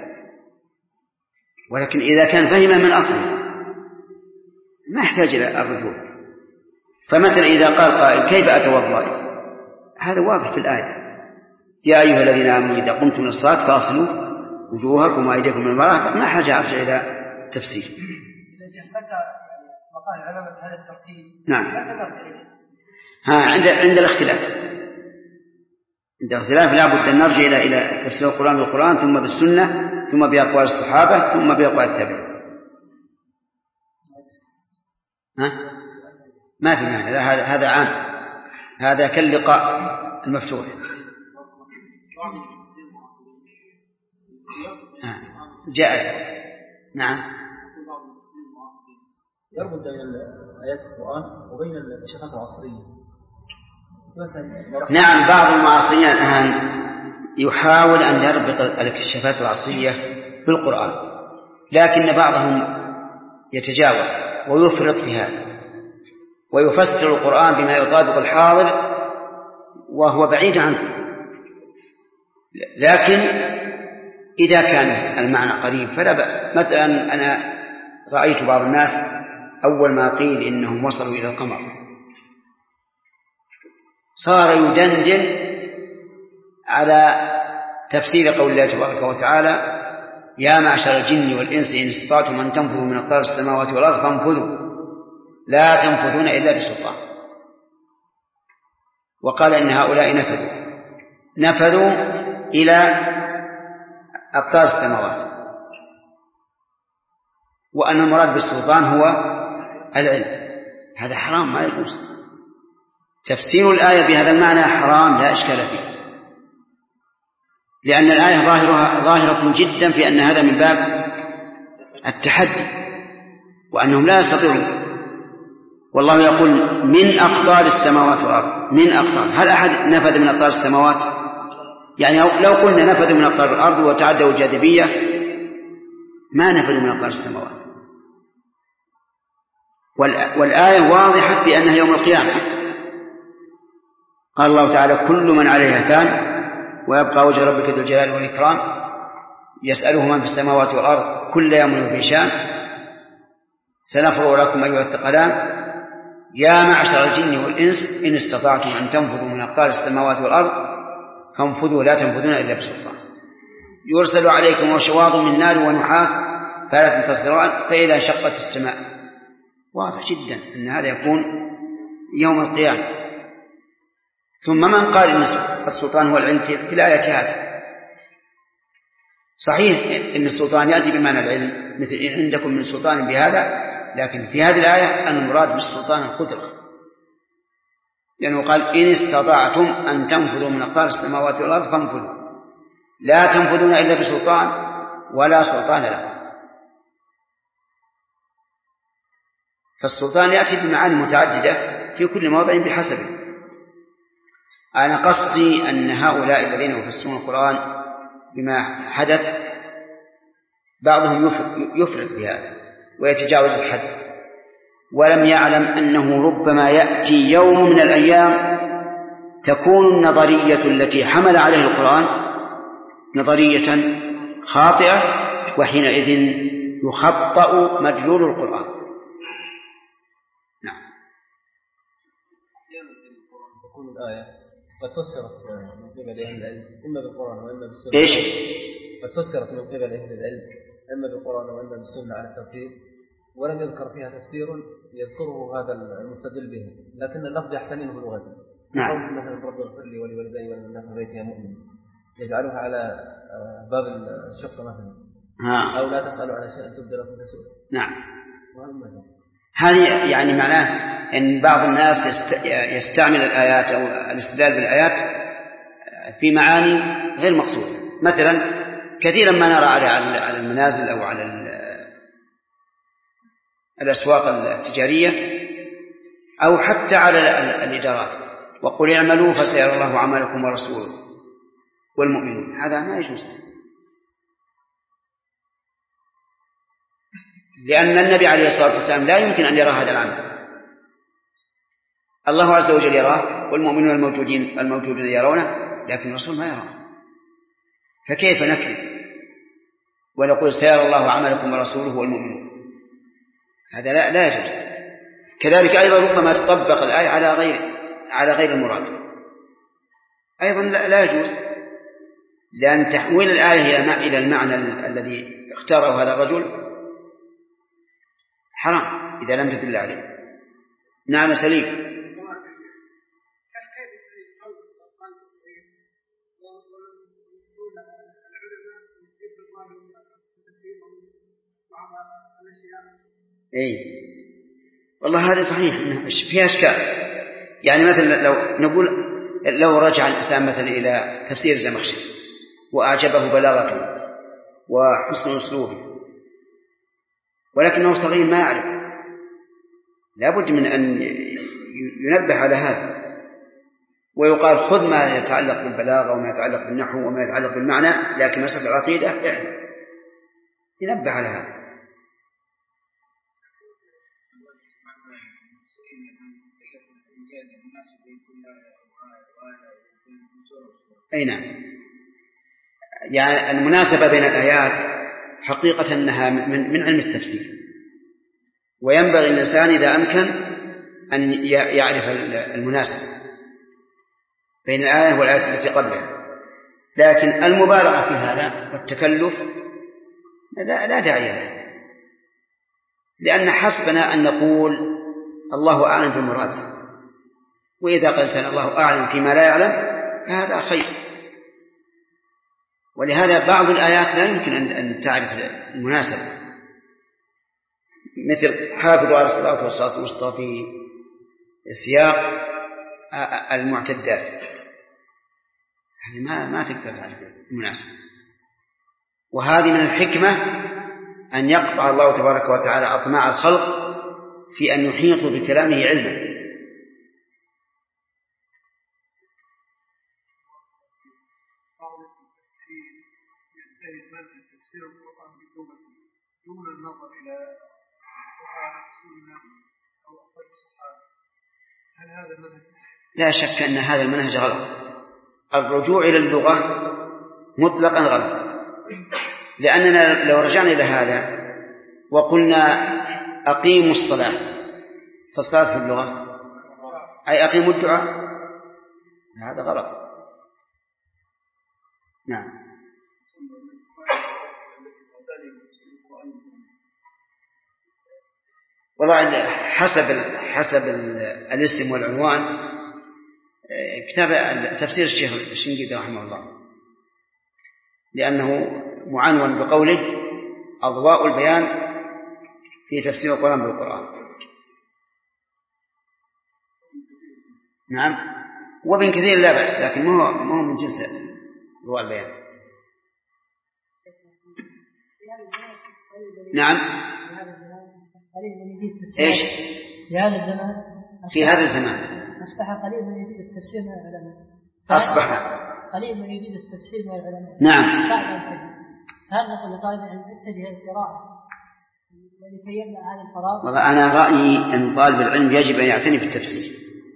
ولكن إذا كان فهم من أصله ما يحتاج إلى الرجوع. فمثلا إذا قال قائل كيف أتوضأ، هذا واضح في الآية يا أيها الذين آمنوا إذا قمتم من الصلاة فاغسلوا وجوهكم وأيديكم من المرافق، ما حاجة أرجع إلى التفسير. إذا شيخ مقال العلماء بهذا الترتيب نعم. لا نرجع إليه. عند الاختلاف لا بد أن نرجع إلى تفسير القرآن بالقرآن، ثم بالسنة، ثم بأقوال الصحابة، ثم بأقوال التابعين. ما في معنى، هذا عام، هذا كاللقاء المفتوح. جاء. نعم. يربط بين آيات القرآن وبين الاشتغالات العصرية. نعم، بعض المعاصرين الآن يحاول أن يربط الاكتشافات العصرية بالقرآن، لكن بعضهم يتجاوز ويفرط في هذا ويفسر القرآن بما يطابق الحاضر وهو بعيد عنه. لكن إذا كان المعنى قريب فلا بأس. مثلا أنا رأيت بعض الناس أول ما قيل إنهم وصلوا إلى القمر صار يدندن على تفسير قول الله تبارك وتعالى: يا معشر الجن والإنس إن استطعتم أن تنفذوا من أقطار السماوات والأرض فانفذوا لا تنفذون إلا بسلطان. وقال إن هؤلاء نفذوا إلى أقطار السماوات، وأن المراد بالسلطان هو العلم. هذا حرام، ما يجوز. تفسير الآية بهذا المعنى حرام لا إشكال فيه، لأن الآية ظاهرة جدا في أن هذا من باب التحدي، وأنهم لا يستطيعون. والله يقول من أقطار السماوات والأرض، من أقطار. هل أحد نفذ من أقطار السماوات؟ يعني لو قلنا نفذوا من أقطار الأرض وتعدوا الجاذبية ما نفذوا من أقطار السماوات. والآية واضحة بأنها يوم القيامة. قال الله تعالى: كل من عليها فان ويبقى وجه ربك ذو الجلال والإكرام يسأله من في السماوات والأرض كل يوم في شان سنفرغ لكم أيها الثقلان يا معشر الجن والإنس إن استطعتم أن تنفذوا من أقطار السماوات والأرض فانفذوا لا تنفذون إلا بسلطان. يرسل عليكم شواظ من نار ونحاس فلا تنتصران فإذا شقت السماء. واضح جدا أن هذا يكون يوم القيامة. ثم من قال إن السلطان هو العلم في الآية هذه؟ صحيح إن السلطان يأتي بمعنى العلم، مثل إن عندكم من سلطان بهذا، لكن في هذه الآية أن المراد بالسلطان القدرة، لأنه قال: إن استطعتم أن تنفذوا من أقطار السماوات والأرض فانفذوا لا تنفذون إلا بسلطان ولا سلطان لكم. فالسلطان يأتي بمعاني متعددة في كل موضع بحسبه. أنا قصدي أن هؤلاء الذين يفسرون القرآن بما حدث بعضهم يفرط بهذا ويتجاوز الحد، ولم يعلم أنه ربما يأتي يوم من الأيام تكون النظرية التي حمل عليه القرآن نظرية خاطئة، وحينئذ يخطأ مدلول القرآن. نعم. تكون الآية قد فسرت من قبل أهل العلم إما بالقرآن وإما بالسنة. إيش؟ قد فسرت من قبل أهل العلم إما بالقرآن وإما بالسنة على الترتيب، ولم يذكر فيها تفسير يذكره هذا المستدل به، لكن اللفظ يحتمله لغته. نعم. قول مثلا: رب اغفر لي ولوالدي ولمن دخل بيتي يا مؤمن، يجعلها على باب الشق مثلا، أو لا تسألوا على شيء تبدل لكم تسؤل. نعم. هذه يعني معناه أن بعض الناس يستعمل الآيات أو الاستدلال بالآيات في معاني غير مقصودة. مثلا كثيرا ما نرى على المنازل أو على الأسواق التجارية أو حتى على الإدارات: وقل اعملوا فسيرى الله عملكم ورسوله والمؤمنون. هذا ما يجوز، لأن النبي عليه الصلاة والسلام لا يمكن أن يرى هذا العمل. الله عز وجل يراه والمؤمنون الموجودين يرونه، لكن الرسول ما يراه. فكيف نكذب ونقول سيرى الله عملكم ورسوله والمؤمنون؟ هذا لا يجوز. كذلك أيضا ربما تطبق الآية على غير المراد، أيضا لا يجوز، لأن تحويل الآية إلى المعنى الذي اختاره هذا الرجل حرام إذا لم تدل عليه. نعم سليم. إيه والله هذا صحيح فيها أشكال. يعني مثلا لو نقول لو رجع الإنسان مثلا إلى تفسير الزمخشري وأعجبه بلاغته وحسن أسلوبه، ولكنه صغير ما يعرف، لا بد من أن ينبه على هذا ويقال: خذ ما يتعلق بالبلاغة وما يتعلق بالنحو وما يتعلق بالمعنى، لكن مسألة العقيدة ينبه على هذا. أي نعم. يعني المناسبة بين الآيات حقيقة أنها من علم التفسير، وينبغي الإنسان إذا أمكن أن يعرف المناسبة بين الآية والآية التي قبلها. لكن المبالغة في هذا والتكلف لا داعي له، لأن حسبنا أن نقول الله أعلم بمراده، وإذا قال سأل الله أعلم فيما لا يعلم فهذا خير. ولهذا بعض الآيات لا يمكن أن تعرف المناسبة، مثل حافظوا على الصلاة والصلاة الوسطى في سياق المعتدات، ما تقدر تعرف المناسبة. وهذه من الحكمة أن يقطع الله تبارك وتعالى أطماع الخلق في أن يحيطوا بكلامه علما. تفسير القرآن دون النظر إلى القرآن والسنة أو أقوال الصحابة، هل هذا المنهج؟ لا شك أن هذا المنهج غلط. الرجوع إلى اللغة مطلقا غلط، لأننا لو رجعنا إلى هذا وقلنا أقيموا الصلاة، فالصلاة في اللغة أي أقيموا الدعاء، هذا غلط. نعم. والله حسب الاسم والعنوان كتاب تفسير الشيخ الشنقيطي رحمه الله، لأنه معنون بقوله أضواء البيان في تفسير القرآن بالقرآن. نعم، وابن كثير لا بأس، لكن ما هو من جنس أضواء البيان. نعم. إيش؟ في هذا الزمان أصبح قليل من يجيد التفسير من العلماء. أصبح قليل من يجيد التفسير من العلماء. نعم. صعب أن تجد. هل نقول لطالب العلم اتجه إلى القراءة لكي يملأ هذا الفراغ؟ والله أنا رأيي أن طالب العلم يجب أن يعتني بالتفسير.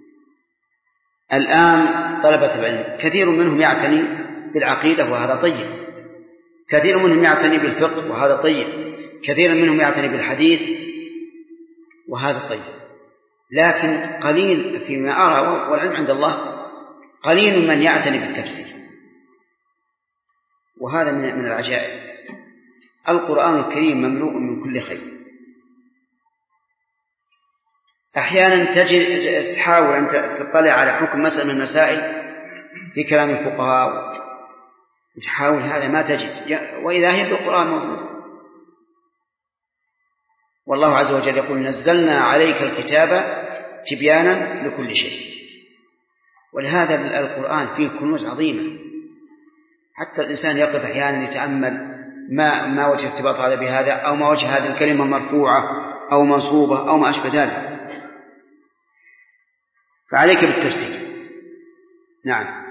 الآن طلبة العلم كثير منهم يعتني بالعقيدة وهذا طيب، كثير منهم يعتني بالفقه وهذا طيب، كثير منهم يعتني بالحديث وهذا طيب، لكن قليل فيما أرى والعلم عند الله قليل من يعتني بالتفسير، وهذا من العجائب. القرآن الكريم مملوء من كل خير. أحيانا تحاول أن تطلع على حكم مسألة من المسائل في كلام الفقهاء وتحاول هذا ما تجد، وإذا هي بالقرآن موجود. والله عز وجل يقول نزلنا عليك الكتاب تبيانا لكل شيء. ولهذا القرآن فيه كنوز عظيمة، حتى الإنسان يقف أحيانا يتأمل ما وجه ارتباط هذا بهذا، أو ما وجه هذه الكلمة مرفوعة أو منصوبة أو ما أشبه ذلك. فعليك بالتفسير. نعم.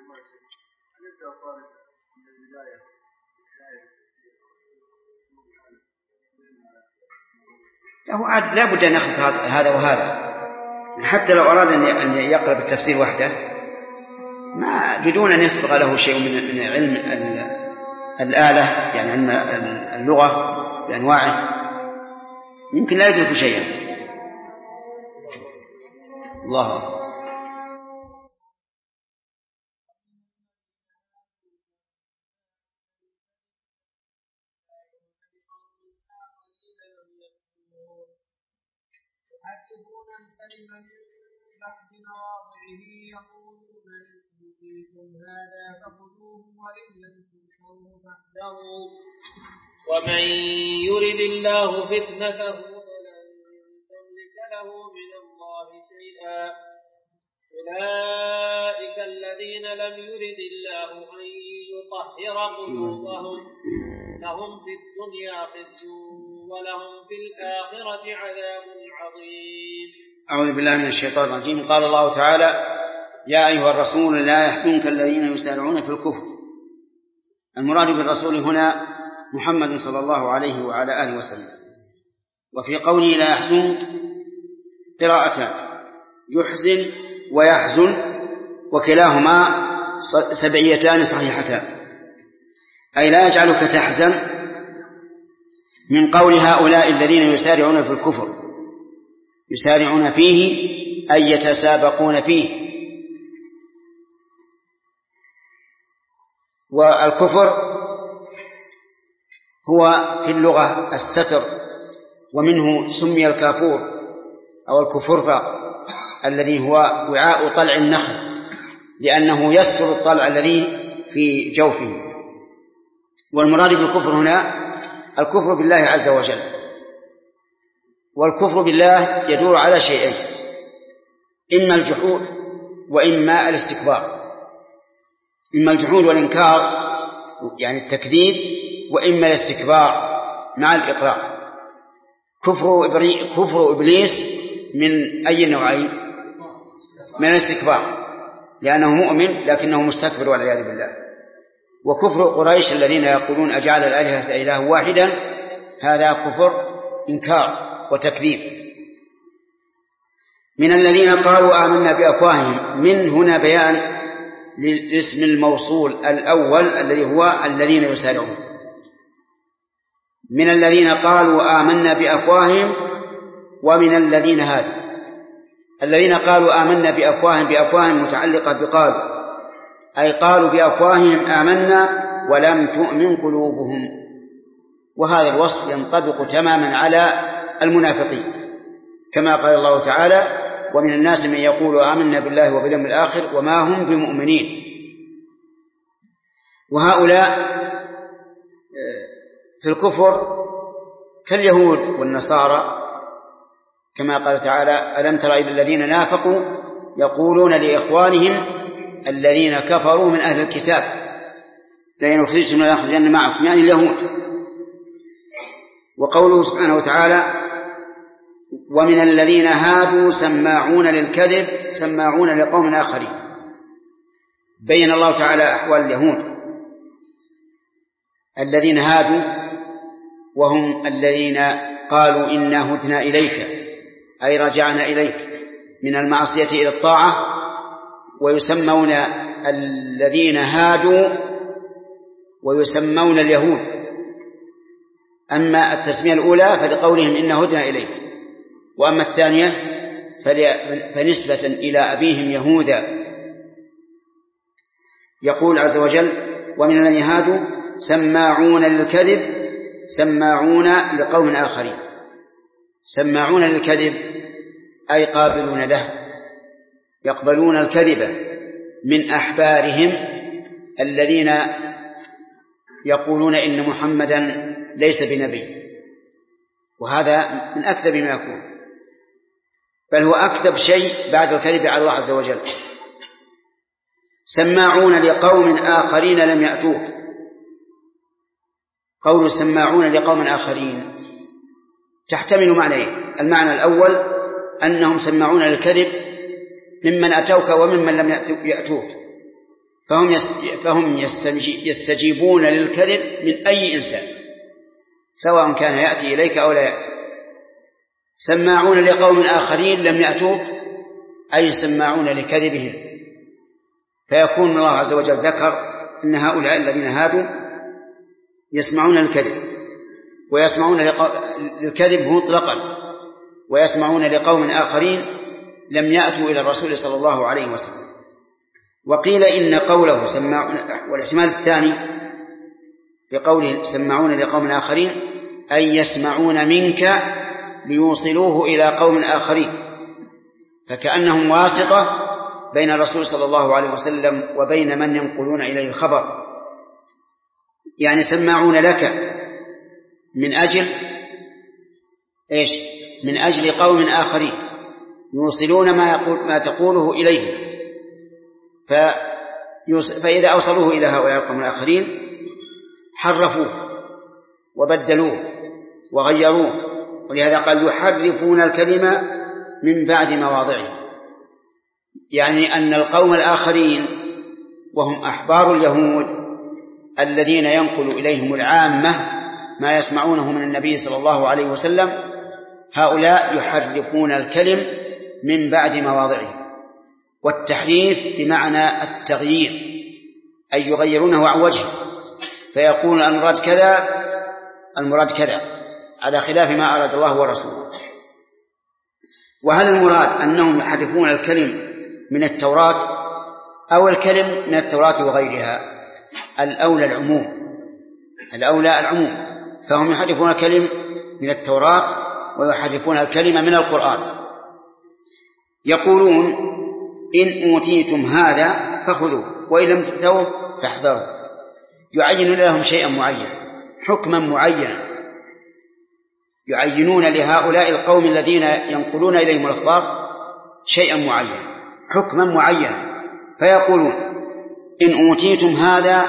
له عاد لا بد أن يخلط هذا وهذا، حتى لو أراد أن يقرأ بالتفسير وحده ما بدون أن يسبق له شيء من علم الآلة، يعني علم اللغة بأنواعه، يمكن لا يدرك شيئا. الله. يحدثون الكلمة من بعد مواضعه يقولون إن أوتيتم هذا فخذوه وإن لم تؤتوه فاحذروا ومن يرد الله فتنته فلن تملك له من الله شيئا أولئك الذين لم يرد الله أن يطهر قلوبهم لهم في الدنيا خزي ولهم في الآخرة عذاب عظيم. أعوذ بالله من الشيطان الرجيم. قال الله تعالى يا أيها الرسول لا يحزنك الذين يسارعون في الكفر. المراد بالرسول هنا محمد صلى الله عليه وعلى آله وسلم. وفي قوله لا يحزنك قراءتان يحزن ويحزن، وكلاهما سبعيتان صحيحتان، أي لا يجعلك تحزن من قول هؤلاء الذين يسارعون في الكفر، يسارعون فيه أي يتسابقون فيه. والكفر هو في اللغة الستر، ومنه سمي الكافور أو الكفرفة الذي هو وعاء طلع النخل، لأنه يستر الطلع الذي في جوفه. والمراد بالكفر هنا الكفر بالله عز وجل. والكفر بالله يدور على شيئين: إما الجحود وإما الاستكبار. إما الجحود والإنكار يعني التكذيب، وإما الاستكبار مع الإقرار. كفر إبليس من أي نوعين؟ من الاستكبار، لأنه مؤمن لكنه مستكبر والعياذ بالله. وكفر قريش الذين يقولون أجعل الآلهة إله واحدا، هذا كفر إنكار وتكذيب. من الذين قالوا آمنا بأفواههم، من هنا بيان للاسم الموصول الأول الذي هو الذين يسارعون. من الذين قالوا آمنا بأفواههم ومن الذين هادوا. الذين قالوا آمنا بأفواههم متعلقة بقالوا، أي قالوا بأفواههم آمنا ولم تؤمن قلوبهم. وهذا الوصف ينطبق تماما على المنافقين، كما قال الله تعالى: ومن الناس من يقول آمنا بالله وباليوم الآخر وما هم بمؤمنين. وهؤلاء في الكفر كاليهود والنصارى، كما قال تعالى: ألم تر إلى الذين نافقوا يقولون لإخوانهم الذين كفروا من أهل الكتاب لئن أخرجتم لنخرجن معكم، يعني اليهود. وقوله سبحانه وتعالى: ومن الذين هادوا سماعون للكذب سماعون لقوم آخرين. بين الله تعالى أحوال اليهود الذين هادوا، وهم الذين قالوا إنا هدنا إليك، أي رجعنا إليك من المعصية إلى الطاعة. ويسمون الذين هادوا ويسمون اليهود. أما التسمية الأولى فلقولهم إنا هدنا إليك، وأما الثانية فنسبة إلى أبيهم يهوذا. يقول عز وجل: ومن الذين هادوا سماعون للكذب سماعون لقوم آخرين. سماعون للكذب أي قابلون له، يقبلون الكذب من أحبارهم الذين يقولون إن محمدا ليس بنبي، وهذا من أكذب ما يكون، بل هو أكذب شيء بعد الكذب على الله عز وجل. سماعون لقوم آخرين لم يأتوك. قول سماعون لقوم آخرين تحتمل معنيين: المعنى الأول أنهم سماعون للكذب ممن أتوك وممن لم يأتوك، فهم يستجيبون للكذب من أي إنسان سواء كان يأتي إليك أو لا يأتي. سماعون لقوم آخرين لم يأتوك أي سماعون لكذبهم، فيكون الله عز وجل ذكر أن هؤلاء الذين هادوا يسمعون الكذب، ويسمعون الكذب مطلقا، ويسمعون لقوم آخرين لم يأتوا إلى الرسول صلى الله عليه وسلم. وقيل إن قوله سماعون، والاحتمال الثاني لقوله سماعون لقوم آخرين أي يسمعون منك ليوصلوه إلى قوم آخرين، فكأنهم واسطة بين الرسول صلى الله عليه وسلم وبين من ينقلون إليه الخبر. يعني سماعون لك من أجل إيش؟ من أجل قوم آخرين يوصلون ما تقوله إليه، فإذا أوصلوه إلى هؤلاء القوم الآخرين حرفوه وبدلوه وغيروه، ولهذا قال يحرفون الكلمة من بعد مواضعه، يعني أن القوم الآخرين وهم أحبار اليهود الذين ينقل إليهم العامة ما يسمعونه من النبي صلى الله عليه وسلم، هؤلاء يحرفون الكلم من بعد مواضعه. والتحريف بمعنى التغيير، أي يغيرونه عن وجهه، فيقول المراد كذا على خلاف ما أراد الله ورسوله. وهل المراد أنهم يحرفون الكلم من التوراة أو الكلم من التوراة وغيرها؟ الأولى العموم، فهم يحرفون كلمة من التوراة ويحرفون الكلمة من القرآن. يقولون إن أوتيتم هذا فخذوه وإن لم تؤتوه فاحذروا. يعينون لهم شيئا معين، حكما معينا، يعينون لهؤلاء القوم الذين ينقلون إليهم الأخبار شيئا معين، حكما معينا، فيقولون إن أوتيتم هذا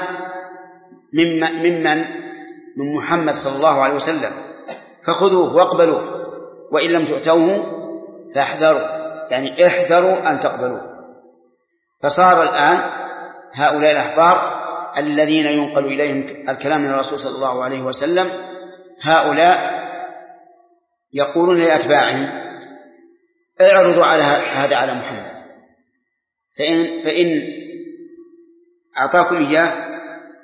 من محمد صلى الله عليه وسلم فخذوه واقبلوه وإن لم تؤتوه فاحذروا، يعني احذروا أن تقبلوه. فصار الآن هؤلاء الأحبار الذين ينقل إليهم الكلام من الرسول صلى الله عليه وسلم، هؤلاء يقولون لأتباعهم اعرضوا على هذا على محمد، فإن أعطاكم إياه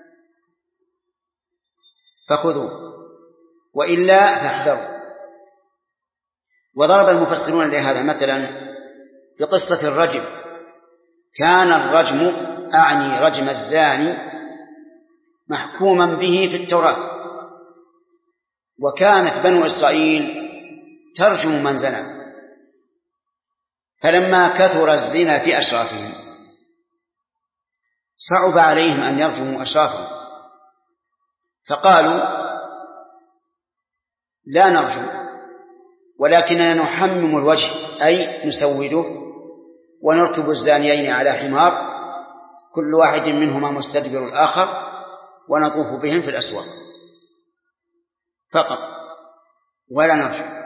فخذوا وإلا فاحذروا. وضرب المفسرون لهذا مثلا بقصة الرجم. كان الرجم أعني رجم الزاني محكوما به في التوراة، وكانت بنو إسرائيل ترجم من زنى، فلما كثر الزنا في أشرافهم صعب عليهم أن يرجموا أشرافهم، فقالوا لا نرجم ولكننا نحمم الوجه، أي نسوده ونركب الزانيين على حمار كل واحد منهما مستدبر الآخر ونطوف بهم في الأسواق فقط ولا نرجم.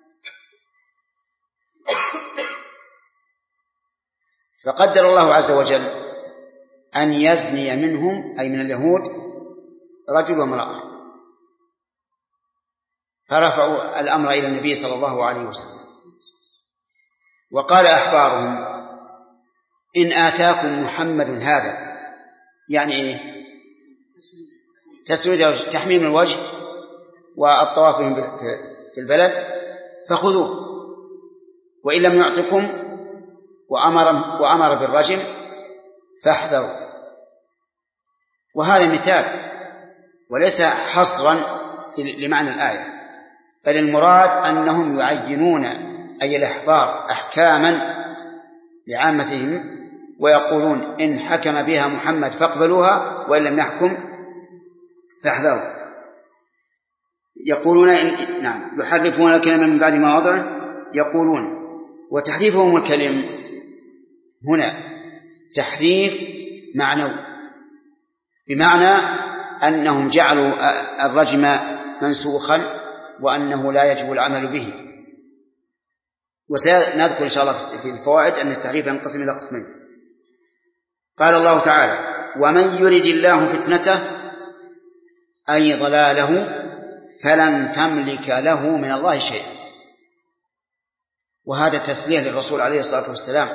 فقدر الله عز وجل أن يزني منهم أي من اليهود رجل وامرأة، فرفعوا الأمر إلى النبي صلى الله عليه وسلم. وقال أحبارهم إن آتاكم محمد هذا، يعني إيه؟ تسويد تحميم الوجه والطواف في البلد، فخذوه وإن لم يعطكم وأمر بالرجم فاحذروا. وهذا مثال وليس حصرا لمعنى الآية، بل المراد أنهم يعينون أي الأحبار أحكاما لعامتهم ويقولون إن حكم بها محمد فاقبلوها وإن لم يحكم فاحذروا. يقولون نعم يحرفون الكلمة من بعد مواضعه يقولون. وتحريفهم الكلم هنا تحريف معنوي، بمعنى أنهم جعلوا الرجم منسوخا وأنه لا يجب العمل به. وسنذكر إن شاء الله في الفوائد أن التحريف ينقسم إلى قسمين. قال الله تعالى ومن يرد الله فتنته أي ضلاله فلن تملك له من الله شيئا. وهذا تسليه للرسول عليه الصلاة والسلام،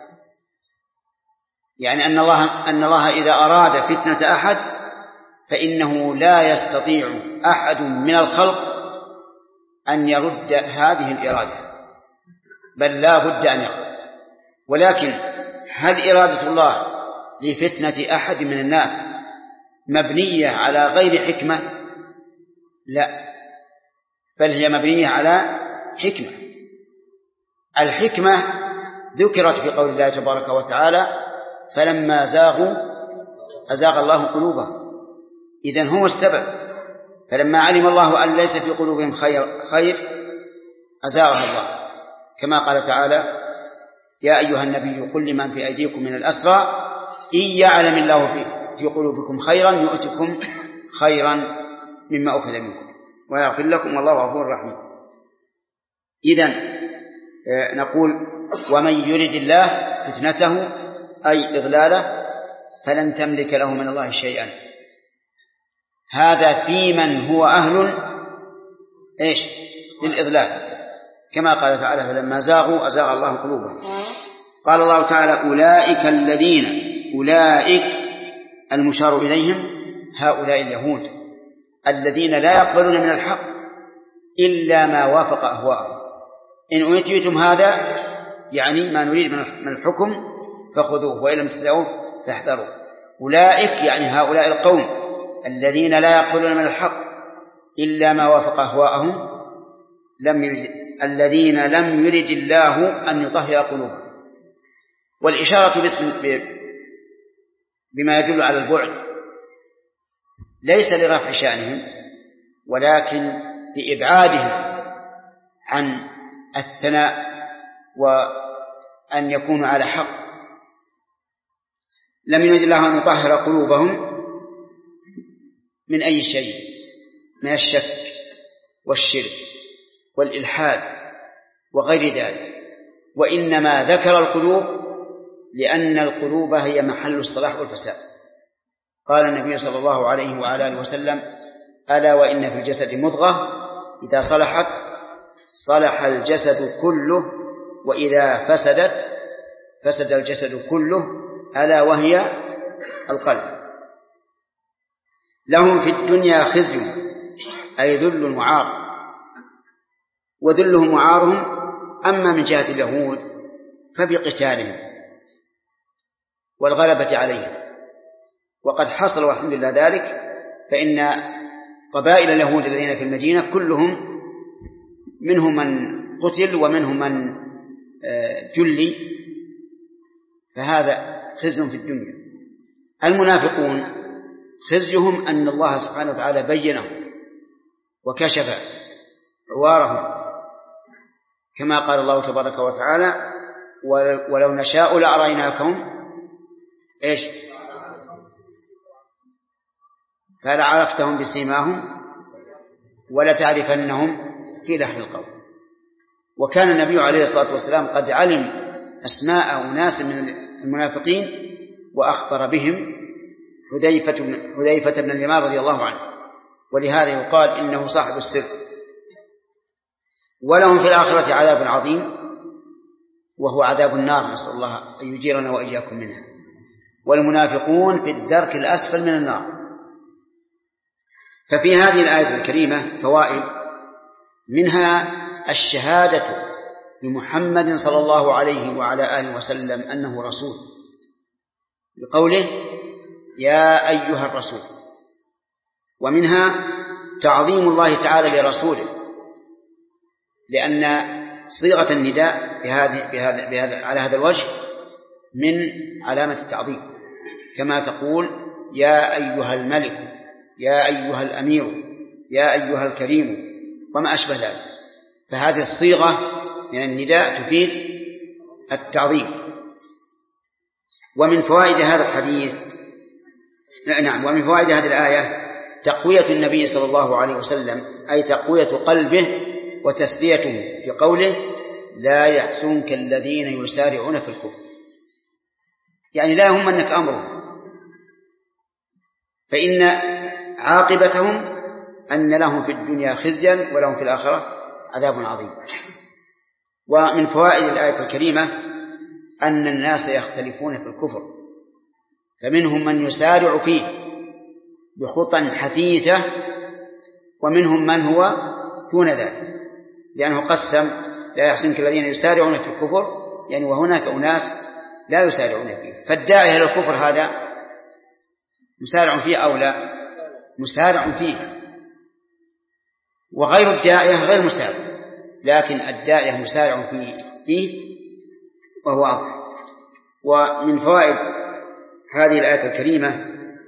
يعني أن الله إذا أراد فتنة أحد فإنه لا يستطيع أحد من الخلق أن يرد هذه الإرادة، بل لا بد أن يخرج. ولكن هل إرادة الله لفتنة أحد من الناس مبنية على غير حكمة؟ لا، بل هي مبنية على حكمة. الحكمة ذكرت في قول الله تبارك وتعالى فلما زاغوا أزاغ الله قلوبهم، إذن هم السبب. فلما علم الله أن ليس في قلوبهم خير أزاغها الله، كما قال تعالى يا أيها النبي قل لمن في أيديكم من الأسرى إن يعلم الله في قلوبكم خيرا يؤتكم خيرا مما أخذ منكم ويغفر لكم والله غفور رحيم. إذن نقول ومن يرد الله فتنته أي إضلاله فلن تملك له من الله شيئا. هذا في من هو أهل للإضلال، كما قال تعالى فلما زاغوا أزاغ الله قلوبهم. قال الله تعالى أولئك المشار إليهم هؤلاء اليهود الذين لا يقبلون من الحق إلا ما وافق أهواءهم. إن أوتيتم هذا يعني ما نريد من الحكم فخذوه وإن لم تتبعوه فاحذروا. أولئك يعني هؤلاء القوم الذين لا يقبلون من الحق إلا ما وافق أهواءهم الذين لم يرد الله أن يطهر قلوبهم. والإشارة بما يدل على البعد ليس لرفع شأنهم ولكن لإبعادهم عن الثناء وأن يكونوا على حق. لم يرد الله أن يطهر قلوبهم من أي شيء، من الشك والشرك والإلحاد وغير ذلك، وإنما ذكر القلوب لأن القلوب هي محل الصلاح والفساد. قال النبي صلى الله عليه وعلى آله وسلم: ألا وإن في الجسد مضغة إذا صلحت صلح الجسد كله وإذا فسدت فسد الجسد كله، ألا وهي القلب. لهم في الدنيا خزي أي ذل وعار، وذلهم وعارهم أما من جهة اليهود فبقتالهم والغلبة عليهم، وقد حصل والحمد لله ذلك، فإن قبائل اليهود الذين في المدينة كلهم منهم من قتل ومنهم من جلي، فهذا خزي في الدنيا. المنافقون خزيهم أن الله سبحانه وتعالى بينهم وكشف عوارهم، كما قال الله تبارك وتعالى: ولو نشاء لأريناكم إيش فلعرفتهم بسيماهم ولتعرفنهم في لحن القول. وكان النبي عليه الصلاة والسلام قد علم أسماء أناس من المنافقين وأخبر بهم حذيفة بن اليمان رضي الله عنه، ولهذا يقال إنه صاحب السر. ولهم في الآخرة عذاب عظيم وهو عذاب النار، نسأل الله أن يجيرنا وإياكم منها. والمنافقون في الدرك الأسفل من النار. ففي هذه الآية الكريمة فوائد، منها الشهادة بمحمد صلى الله عليه وعلى آله وسلم أنه رسول، بقوله: يا أيها الرسول. ومنها تعظيم الله تعالى لرسوله، لأن صيغة النداء على هذا الوجه من علامة التعظيم، كما تقول: يا أيها الملك، يا أيها الأمير، يا أيها الكريم، وما أشبه ذلك. فهذه الصيغة من النداء تفيد التعظيم. ومن فوائد هذا الحديث ومن فوائد هذه الآية تقوية النبي صلى الله عليه وسلم، أي تقوية قلبه وتسليته في قوله: لا يحزنك الذين يسارعون في الكفر، يعني لا يهمنك أمرهم، فإن عاقبتهم أن لهم في الدنيا خزيا ولهم في الآخرة عذاب عظيم. ومن فوائد الآية الكريمة أن الناس يختلفون في الكفر، فمنهم من يسارع فيه بخطى حثيثة، ومنهم من هو دون ذلك، لأنه قسم: لا يحزنك الذين يسارعون في الكفر، يعني وهناك أناس لا يسارعون فيه. فالداعي إلى الكفر هذا مسارع فيه أو لا؟ مسارع فيه. وغير الداعية غير مسارع، لكن الداعية مسارع فيه وهو واضح. ومن فوائد هذه الآية الكريمة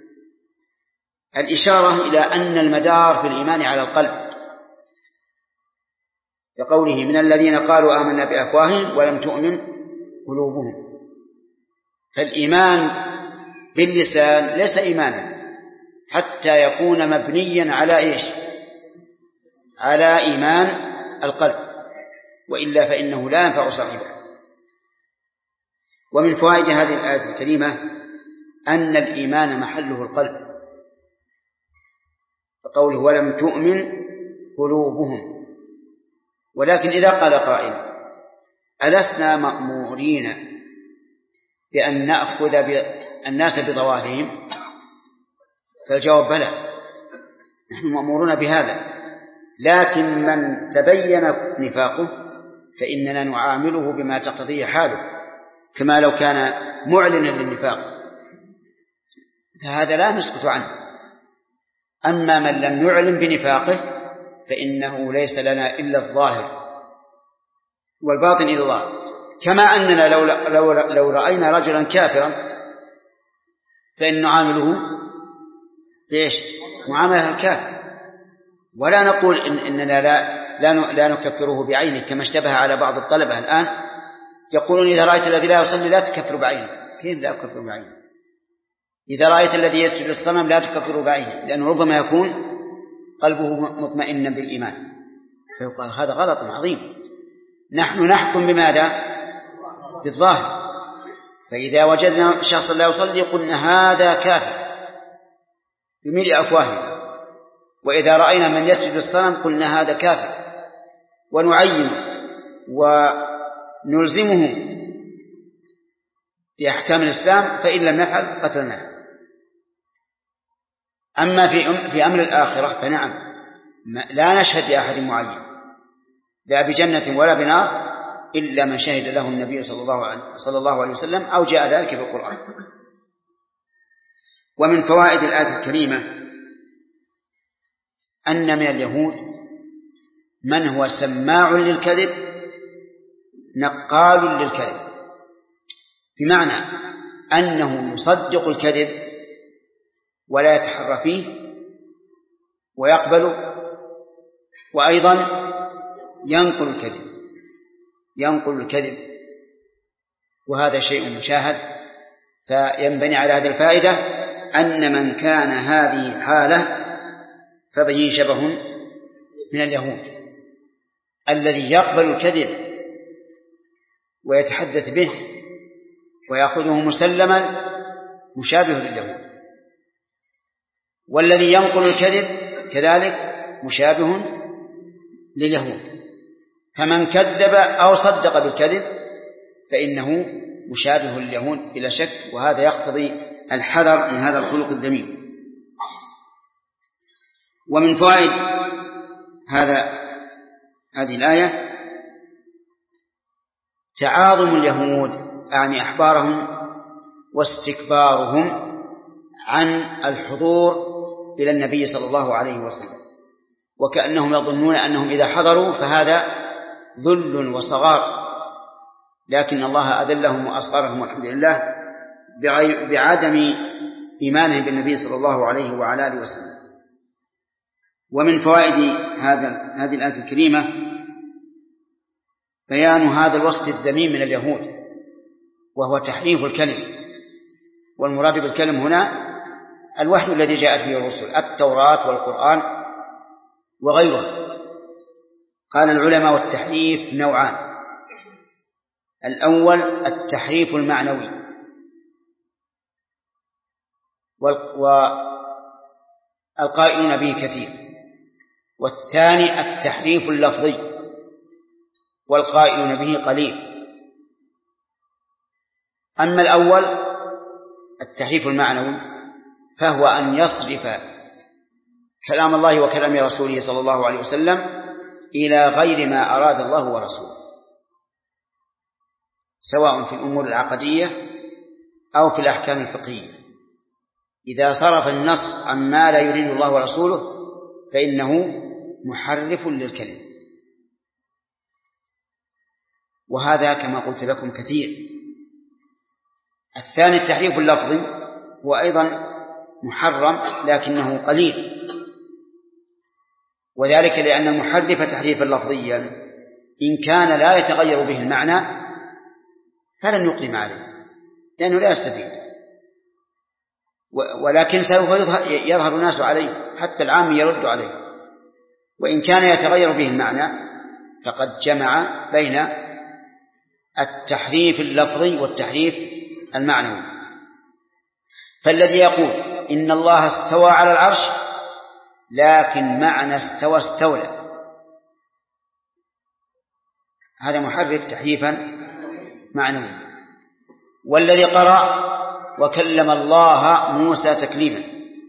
الإشارة إلى أن المدار في الإيمان على القلب، كقوله: من الذين قالوا آمنا بأفواههم ولم تؤمن قلوبهم. فالإيمان باللسان ليس إيمانا حتى يكون مبنيا على إيش؟ على إيمان القلب، وإلا فإنه لا ينفع صاحبه. ومن فوائد هذه الآية الكريمة أن الإيمان محله القلب، فقوله: ولم تؤمن قلوبهم. ولكن إذا قال قائل: ألسنا مأمورين بأن نأخذ الناس بظواهرهم؟ فالجواب: بلى، نحن مأمورون بهذا، لكن من تبين نفاقه فإننا نعامله بما تقتضيه حاله، كما لو كان معلنا للنفاق. فهذا لا نسكت عنه. أما من لم يعلم بنفاقه فإنه ليس لنا إلا الظاهر والباطن إلى الله. كما أننا لو رأينا رجلا كافرا فإن نعامله ليش؟ معاملة الكافر، ولا نقول إننا لا نكفره بعينه كما اشتبه على بعض الطلبة الآن يقولون إذا رأيت الذي لا يصلي لا تكفر بعينه. كيف لا تكفر بعينه؟ إذا رأيت الذي يسجد للصنم لا تكفر بعينه، لأنه ربما يكون قلبه مطمئنا بالإيمان، فيقال هذا غلط عظيم. نحن نحكم بماذا؟ بالظاهر. فإذا وجدنا شخصا لا يصلي قلنا هذا كافر بملء أفواهنا، وإذا رأينا من يسجد للصنم قلنا هذا كافر، ونعين ونلزمه بأحكام الإسلام، فإن لم يفعل قتلناه. أما في أمر الآخرة فنعم لا نشهد لأحد معين لا بجنة ولا بنار إلا من شهد له النبي صلى الله عليه وسلم أو جاء ذلك في القرآن. ومن فوائد الآية الكريمة أن من اليهود من هو سماع للكذب نقال للكذب، بمعنى أنه يصدق الكذب ولا يتحرى فيه ويقبله، وأيضا ينقل الكذب، وهذا شيء مشاهد. فينبني على هذه الفائدة أن من كان هذه حاله فبه شبه من اليهود، الذي يقبل الكذب ويتحدث به ويأخذه مسلما مشابه لليهود، والذي ينقل الكذب كذلك مشابه لليهود. فمن كذب أو صدق بالكذب فإنه مشابه لليهود بلا شك، وهذا يقتضي الحذر من هذا الخلق الذميم. ومن فوائد هذه الآية تعاظم اليهود أعني أحبارهم واستكبارهم عن الحضور إلى النبي صلى الله عليه وسلم، وكأنهم يظنون أنهم إذا حضروا فهذا ذل وصغار، لكن الله أذلهم وأصغرهم والحمد لله بعدم إيمانهم بالنبي صلى الله عليه وعلى آله وسلم. ومن فوائد هذه الآية الكريمة بيان هذا الوصف الذميم من اليهود، وهو تحريف الكلم. والمراد بالكلم هنا الوحي الذي جاءت به الرسل، التوراة والقرآن وغيره. قال العلماء والتحريف نوعان: الأول التحريف المعنوي، والقائلون به كثير، والثاني التحريف اللفظي والقائلون به قليل. أما الأول التحريف المعنوي فهو أن يصرف كلام الله وكلام رسوله صلى الله عليه وسلم إلى غير ما أراد الله ورسوله، سواء في الأمور العقدية أو في الأحكام الفقهية. إذا صرف النص عما لا يريد الله ورسوله فإنه محرف للكلم، وهذا كما قلت لكم كثير. الثاني التحريف اللفظي هو أيضا محرم لكنه قليل، وذلك لأن المحرف تحريفا لفظيا إن كان لا يتغير به المعنى فلن يقدم عليه لأنه لا يستفيد، ولكن سوف يظهر الناس عليه، حتى العام يرد عليه. وإن كان يتغير به المعنى فقد جمع بين التحريف اللفظي والتحريف المعنوي. فالذي يقول إن الله استوى على العرش لكن معنى استولى، هذا محرف تحريفا معنوي. والذي قرأ وكلم الله موسى تكليما،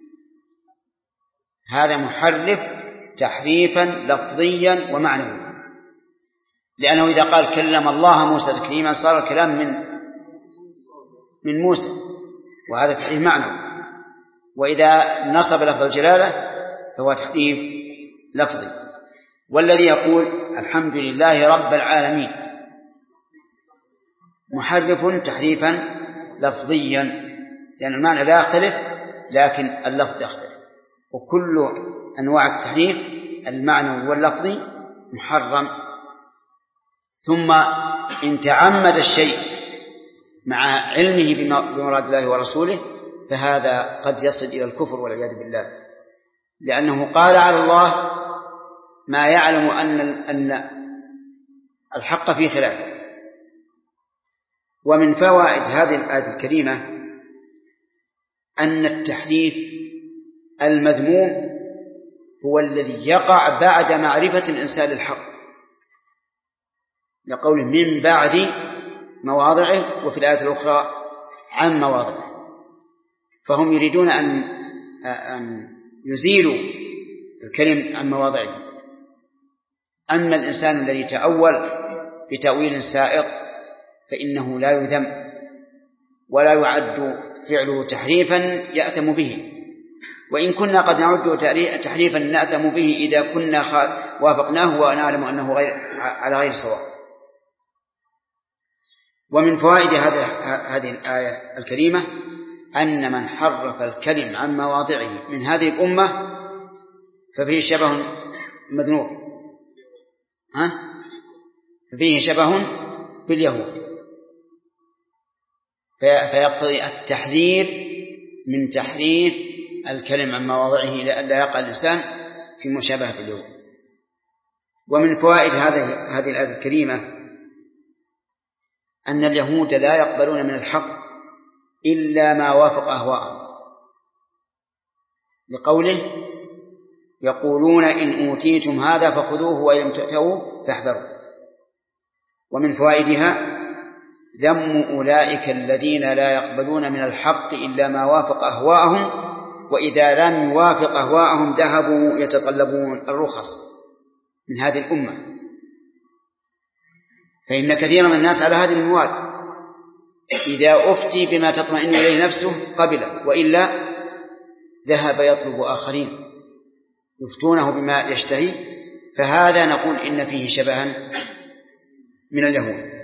هذا محرف تحريفا لفظيا ومعنويا، لأنه إذا قال كلم الله موسى تكليما صار الكلام من موسى، وهذا تحريف معنوي. وإذا نصب لفظ الجلالة فهو تحريف لفظي. والذي يقول الحمد لله رب العالمين محرف تحريفا لفظيا، لأن المعنى لا يختلف لكن اللفظ يختلف، وكل أنواع التحريف المعنوي واللفظي محرم. ثم إن تعمد الشيء مع علمه بمراد الله ورسوله فهذا قد يصل إلى الكفر والعياذ بالله، لأنه قال على الله ما يعلم أن الحق في خلافه. ومن فوائد هذه الآية الكريمة أن التحريف المذموم هو الذي يقع بعد معرفة الإنسان للحق، لقوله من بعد مواضعه، وفي الآية الأخرى عن مواضعه، فهم يريدون أن يزيلوا الكلم عن مواضعه. أما الإنسان الذي تأول بتأويل سائغ فإنه لا يذم ولا يعد فعله تحريفا يأثم به، وإن كنا قد نعد تحريفا نأثم به إذا كنا وافقناه ونعلم أنه على غير صواب. ومن فوائد هذه الآية الكريمة أن من حرف الكلم عن مواضعه من هذه الأمة ففيه شبه مذنوب، ففيه شبه باليهود، فيقتضي التحذير من تحريف الكلم عن مواضعه لئلا يقع الإنسان في مشابهة اليهود. ومن فوائد هذه الآية الكريمة أن اليهود لا يقبلون من الحق إلا ما وافق أهواءهم، لقوله يقولون إن أوتيتم هذا فخذوه وإن لم تؤتوه فاحذروا. ومن فوائدها ذم أولئك الذين لا يقبلون من الحق إلا ما وافق أهواءهم، وإذا لم يوافق أهواءهم ذهبوا يتطلبون الرخص من هذه الأمة، فإن كثيرا من الناس على هذه المواد إذا أفتي بما تطمئن إليه نفسه قبله، وإلا ذهب يطلب آخرين يفتونه بما يشتهي، فهذا نقول إن فيه شبها من اليهود.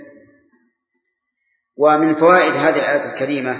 ومن فوائد هذه الآية الكريمة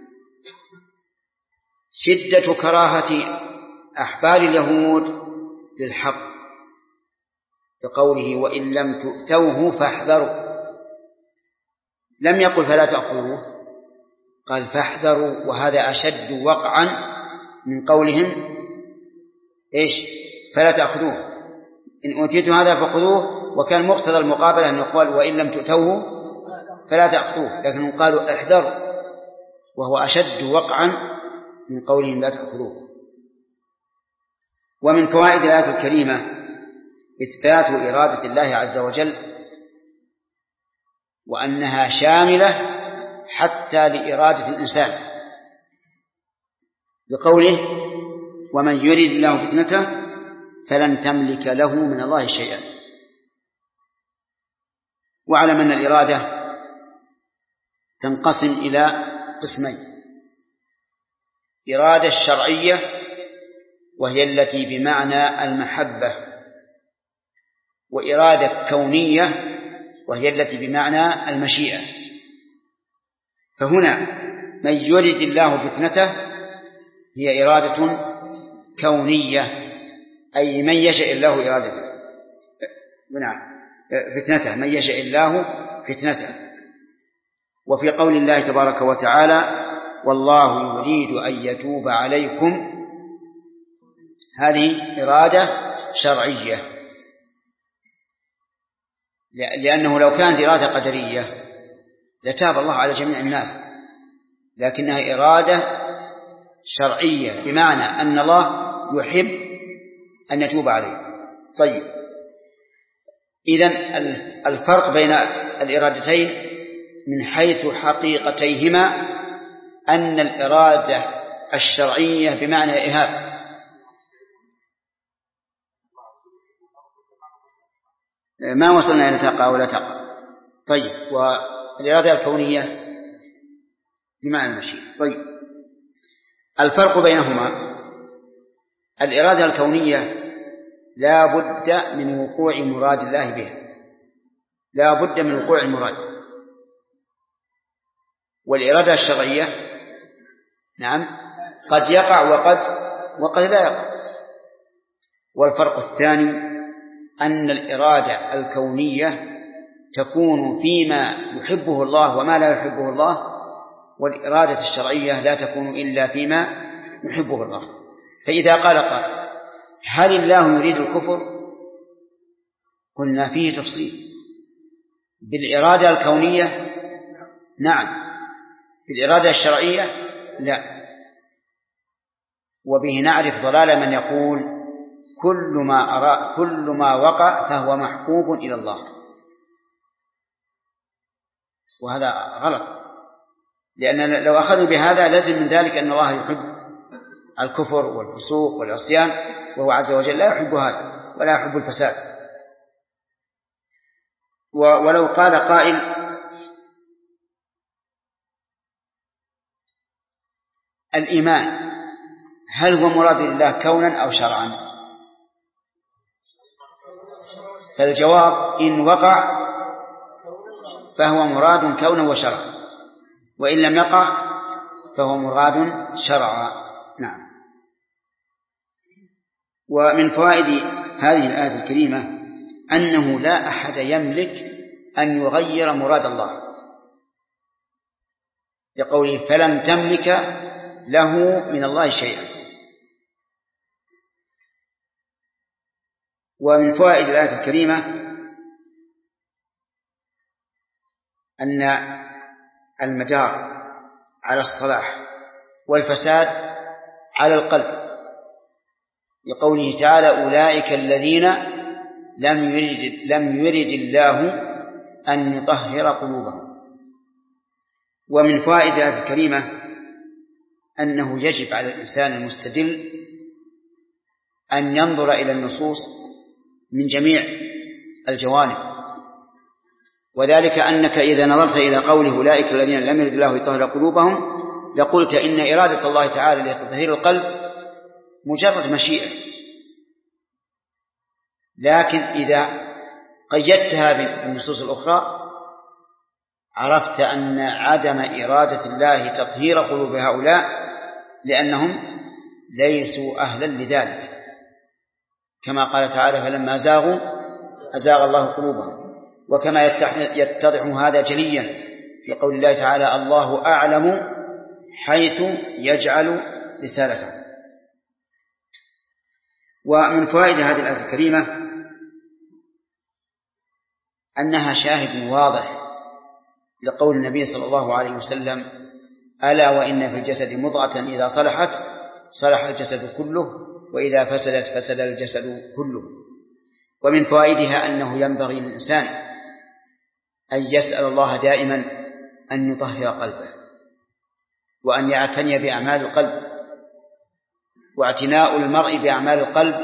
شدة كراهة أحبار اليهود للحق، بقوله وإن لم تؤتوه فاحذروا، لم يقل فلا تأخذوه، قال فاحذروا، وهذا أشد وقعا من قولهم إيش فلا تأخذوه، إن أوتيتم هذا فخذوه، وكان مقتضى المقابلة أن يقال وإن لم تؤتوه فلا تأخذوه، لكنهم قالوا احذروا، وهو أشد وقعا من قولهم لا تأخذوه. ومن فوائد الآية الكريمة إثبات إرادة الله عز وجل، وأنها شاملة حتى لإرادة الإنسان، بقوله ومن يريد الله فتنته فلن تملك له من الله شيئا. واعلم أن الإرادة تنقسم إلى قسمين: إرادة الشرعية وهي التي بمعنى المحبة، وإرادة كونية وهي التي بمعنى المشيئة. فهنا من يريد الله فتنته هي إرادة كونية، أي من يشاء الله إرادته فتنته، من يشاء الله فتنته. وفي قول الله تبارك وتعالى والله يريد أن يتوب عليكم، هذه إرادة شرعية، لأنه لو كانت إرادة قدرية لتاب الله على جميع الناس، لكنها إرادة شرعية بمعنى أن الله يحب أن يتوب عليه. طيب، إذن الفرق بين الإرادتين من حيث حقيقتيهما أن الإرادة الشرعية بمعنى الإهاب، ما وصلنا إلى تقع ولا تقع. طيب، والإرادة الكونية بمعنى المشيئة. طيب، الفرق بينهما: الإرادة الكونية لا بد من وقوع مراد الله بها، لا بد من وقوع المراد. والإرادة الشرعية نعم قد يقع وقد لا يقع. والفرق الثاني أن الإرادة الكونية تكون فيما يحبه الله وما لا يحبه الله، والإرادة الشرعية لا تكون إلا فيما يحبه الله. فإذا قال قائل: هل الله يريد الكفر؟ قلنا فيه تفصيل. بالإرادة الكونية نعم، بالإرادة الشرعية لا. وبه نعرف ضلال من يقول كل ما وقع فهو محبوب إلى الله، وهذا غلط، لأن لو أخذوا بهذا لازم من ذلك أن الله يحب الكفر والفسوق والعصيان، وهو عز وجل لا يحب هذا ولا يحب الفساد. ولو قال قائل: الإيمان هل هو مراد الله كونا أو شرعا؟ فالجواب: إن وقع فهو مراد كونا وشرعا، وإن لم يقع فهو مراد شرعا. نعم. ومن فوائد هذه الآية الكريمة أنه لا أحد يملك أن يغير مراد الله، لقوله: فلن تملك له من الله شيئا. ومن فوائد الآية الكريمة أن المدار على الصلاح والفساد على القلب، لقوله تعالى: أولئك الذين لم يرد الله أن يطهر قلوبهم. ومن فوائد الآية الكريمة أنه يجب على الإنسان المستدل أن ينظر إلى النصوص من جميع الجوانب، وذلك أنك إذا نظرت إلى قوله أولئك الذين لم يرد الله يطهر قلوبهم لقلت إن إرادة الله تعالى لتطهير القلب مجرد مشيئة، لكن إذا قيدتها بالنصوص الأخرى عرفت أن عدم إرادة الله تطهير قلوب هؤلاء لأنهم ليسوا أهلا لذلك، كما قال تعالى: فلما زاغوا أزاغ الله قلوبهم. وكما يتضح هذا جليا في قول الله تعالى: الله أعلم حيث يجعل رسالته. ومن فوائد هذه الآية الكريمة أنها شاهد واضح لقول النبي صلى الله عليه وسلم: ألا وإن في الجسد مضغة إذا صلحت صلح الجسد كله، وإذا فسدت فسد الجسد كله. ومن فوائدها أنه ينبغي للإنسان أن يسأل الله دائما أن يطهر قلبه، وأن يعتني بأعمال القلب. واعتناء المرء بأعمال القلب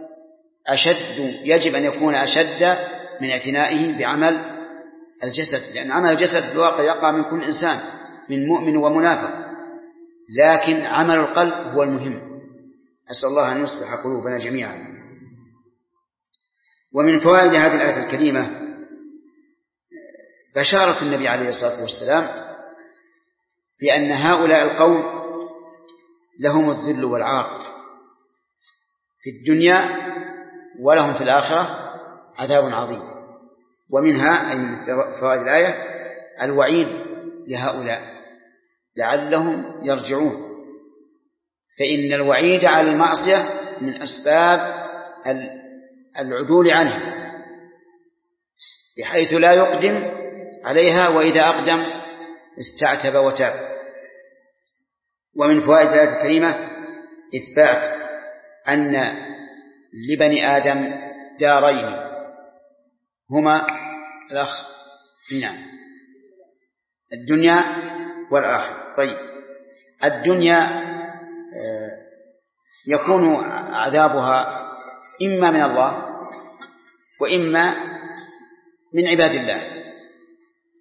يجب أن يكون أشد من اعتنائه بعمل الجسد، لأن عمل الجسد في الواقع يقع من كل إنسان، من مؤمن ومنافق، لكن عمل القلب هو المهم. أسأل الله أن يصلح قلوبنا جميعا. ومن فوائد هذه الآية الكريمة بشارة النبي عليه الصلاة والسلام بأن هؤلاء القوم لهم الذل والعار في الدنيا ولهم في الآخرة عذاب عظيم. ومنها أي من فوائد الآية الوعيد لهؤلاء لعلهم يرجعون، فإن الوعيد على المعصية من أسباب العدول عنها، بحيث لا يقدم عليها، وإذا أقدم استعتب وتاب. ومن فوائد الآية الكريمة إثبات أن لبني آدم دارين هما الدنيا والآخرة. طيب، الدنيا يكون عذابها إما من الله وإما من عباد الله.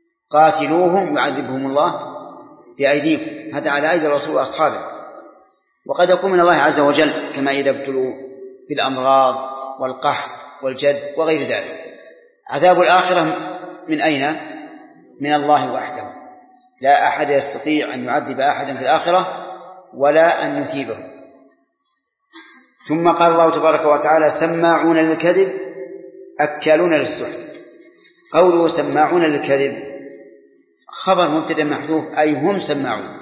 قاتلوهم يعذبهم الله بأيديكم، هذا على أيدي الرسول وأصحابه. وقد يكون من الله عز وجل كما إذا ابتلوا بالأمراض والقحط والجد وغير ذلك. عذاب الآخرة من أين؟ من الله وحده، لا أحد يستطيع أن يعذب أحدا في الآخرة ولا أن يثيبه. ثم قال الله تبارك وتعالى سماعون للكذب أكالون للسحت. قوله سماعون للكذب خبر مبتدأ محذوف أي هم سماعون،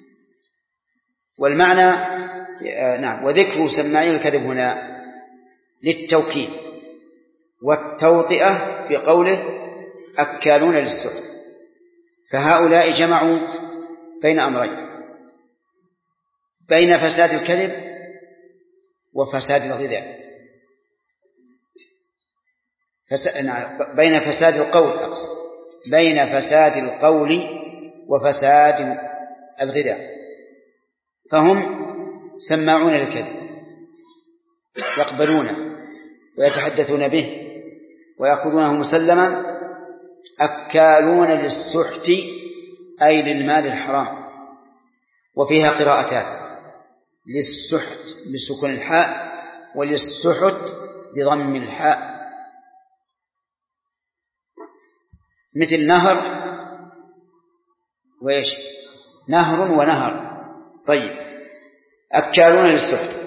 والمعنى نعم. وذكر سماعين الكذب هنا للتوكيد والتوطئة في قوله أكالون للسحت. فهؤلاء جمعوا بين أمرين، بين فساد الكذب وفساد الغذاء، بين فساد القول أقصد، بين فساد القول وفساد الغذاء. فهم سماعون للكذب يقبلونه ويتحدثون به ويأخذونه مسلما، أكالون للسحت أي للمال الحرام. وفيها قراءتان، للسحت بسكون الحاء وللسحت بضم الحاء، مثل نهر وإيش؟ نهر ونهر. طيب، أكالون للسحت.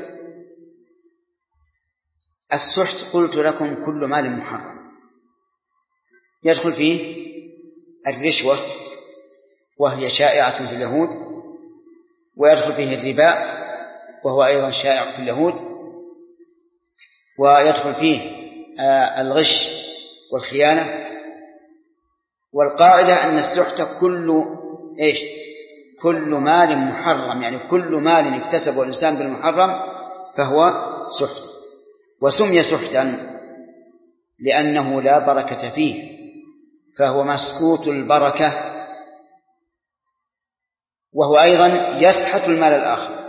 السحت قلت لكم كل مال محرم، يدخل فيه الرشوة وهي شائعة في اليهود، ويدخل فيه الربا وهو أيضا شائع في اليهود، ويدخل فيه الغش والخيانة. والقاعدة أن السحت كل مال محرم، يعني كل مال اكتسبه الإنسان بالمحرم فهو سحت. وسمي سحتا لأنه لا بركة فيه، فهو مسكوت البركة، وهو أيضا يسحت المال الآخر.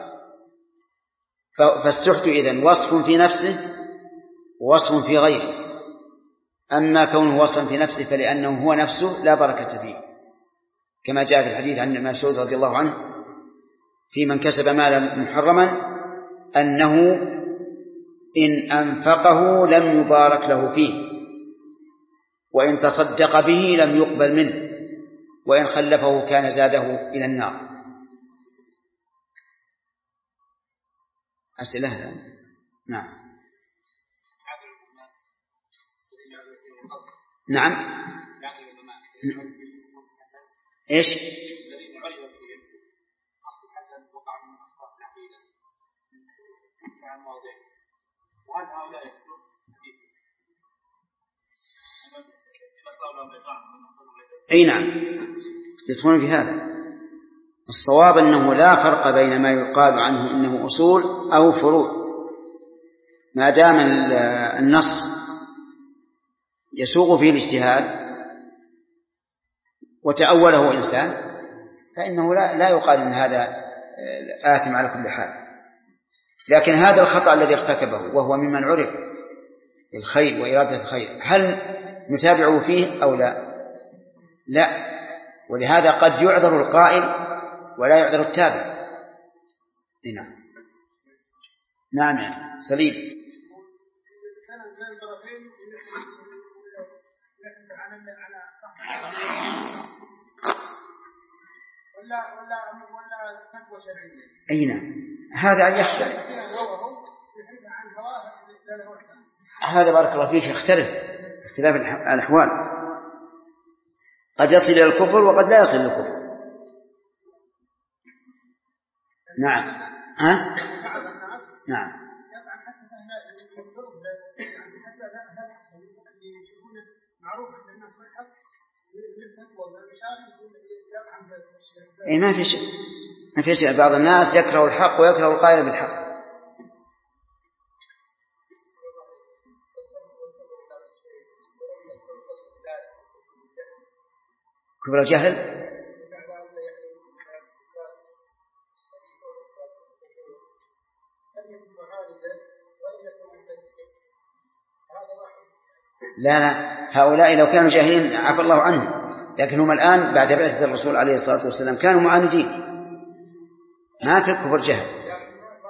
فالسحت إذن وصف في نفسه ووصف في غيره. أما كونه وصفا في نفسه فلأنه هو نفسه لا بركة فيه، كما جاء في الحديث عن ابن مسعود رضي الله عنه في من كسب مالا محرما أنه إن أنفقه لم يبارك له فيه، وإن تصدق به لم يقبل منه، وإن خلفه كان زاده إلى النار. أسئلة؟ نعم. نعم. إيش؟ أي نعم، يدخلون في هذا. الصواب أنه لا فرق بين ما يقال عنه إنه أصول أو فروع، ما دام النص يسوغ فيه الاجتهاد وتأوله إنسان فإنه لا يقال إن هذا آثم على كل حال. لكن هذا الخطأ الذي ارتكبه وهو ممن عرف الخير وإرادة الخير، هل نتابعه فيه أو لا؟ لا. ولهذا قد يعذر القائل ولا يعذر التابع. نعم. نعم يعني سليم. ولا فتوى شرعية. أي نعم، هذا يختلف. هذا بارك الله فيك يختلف اختلاف الأحوال، قد يصل إلى الكفر وقد لا يصل إلى الكفر. نعم. ها؟ نعم. إيه ما في شيء. بعض الناس يكره الحق ويكره القائل بالحق. كبر الجهل. لا هؤلاء لو كانوا جاهلين عفى الله عنهم، لكن هم الآن بعد بعثة الرسول عليه الصلاة والسلام كانوا معاندين، ما في كفر جهل.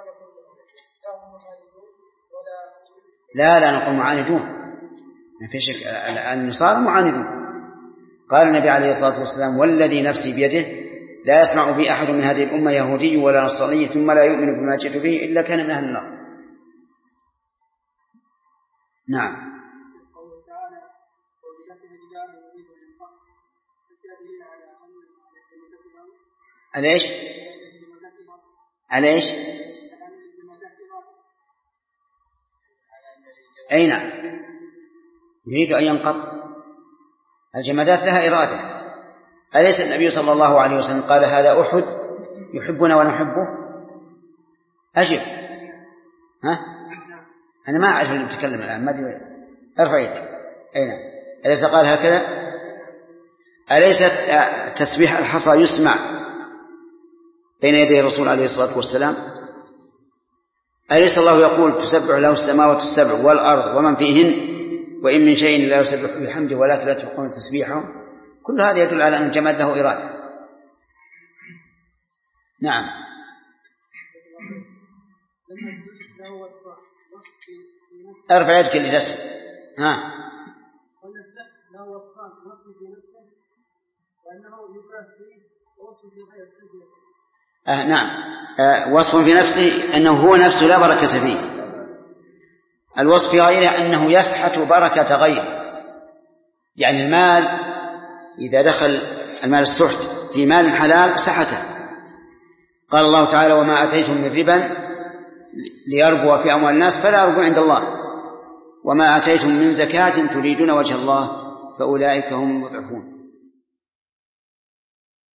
لا نقول معاندون، ما في شك، النصارى معاندون. قال النبي عليه الصلاة والسلام: والذي نفسي بيده لا يسمع بي أحد من هذه الأمة يهودي ولا نصراني ثم لا يؤمن بما جئت به إلا كان من أهل النار. نعم. عليش؟ أي نعم، يريد أن ينقض. الجمادات لها إرادة. أليس النبي صلى الله عليه وسلم قال: هذا أحد يحبنا ونحبه؟ أجب. ها؟ أنا ما أعرف اللي بتكلم الآن، ما أدري. ارفع يدك. أي نعم. أليس قال هكذا؟ أليس تسبيح الحصى يسمع بين يدي الرسول عليه الصلاة والسلام؟ أليس الله يقول: تسبح له السماوات السبع والأرض ومن فيهن وإن من شيء لا يسبح بحمده ولكن لا تفقهون تسبيحه؟ كل هذا يدل على أن الجماد له إرادة. نعم. ارفع يدك لجسد. ها. له وصفان، وصف في نفسه وأنه يكره فيه، ووصف في غير فيه. نعم. وصف في نفسه أنه هو نفسه لا بركة فيه. الوصف في غيره أنه يسحت بركة غيره، يعني المال إذا دخل المال السحت في مال حلال سحته. قال الله تعالى: وما أتيتم من ربا ليربو في أموال الناس فلا يربو عند الله وما أتيتم من زكاة تريدون وجه الله فأولئك هم المضعفون.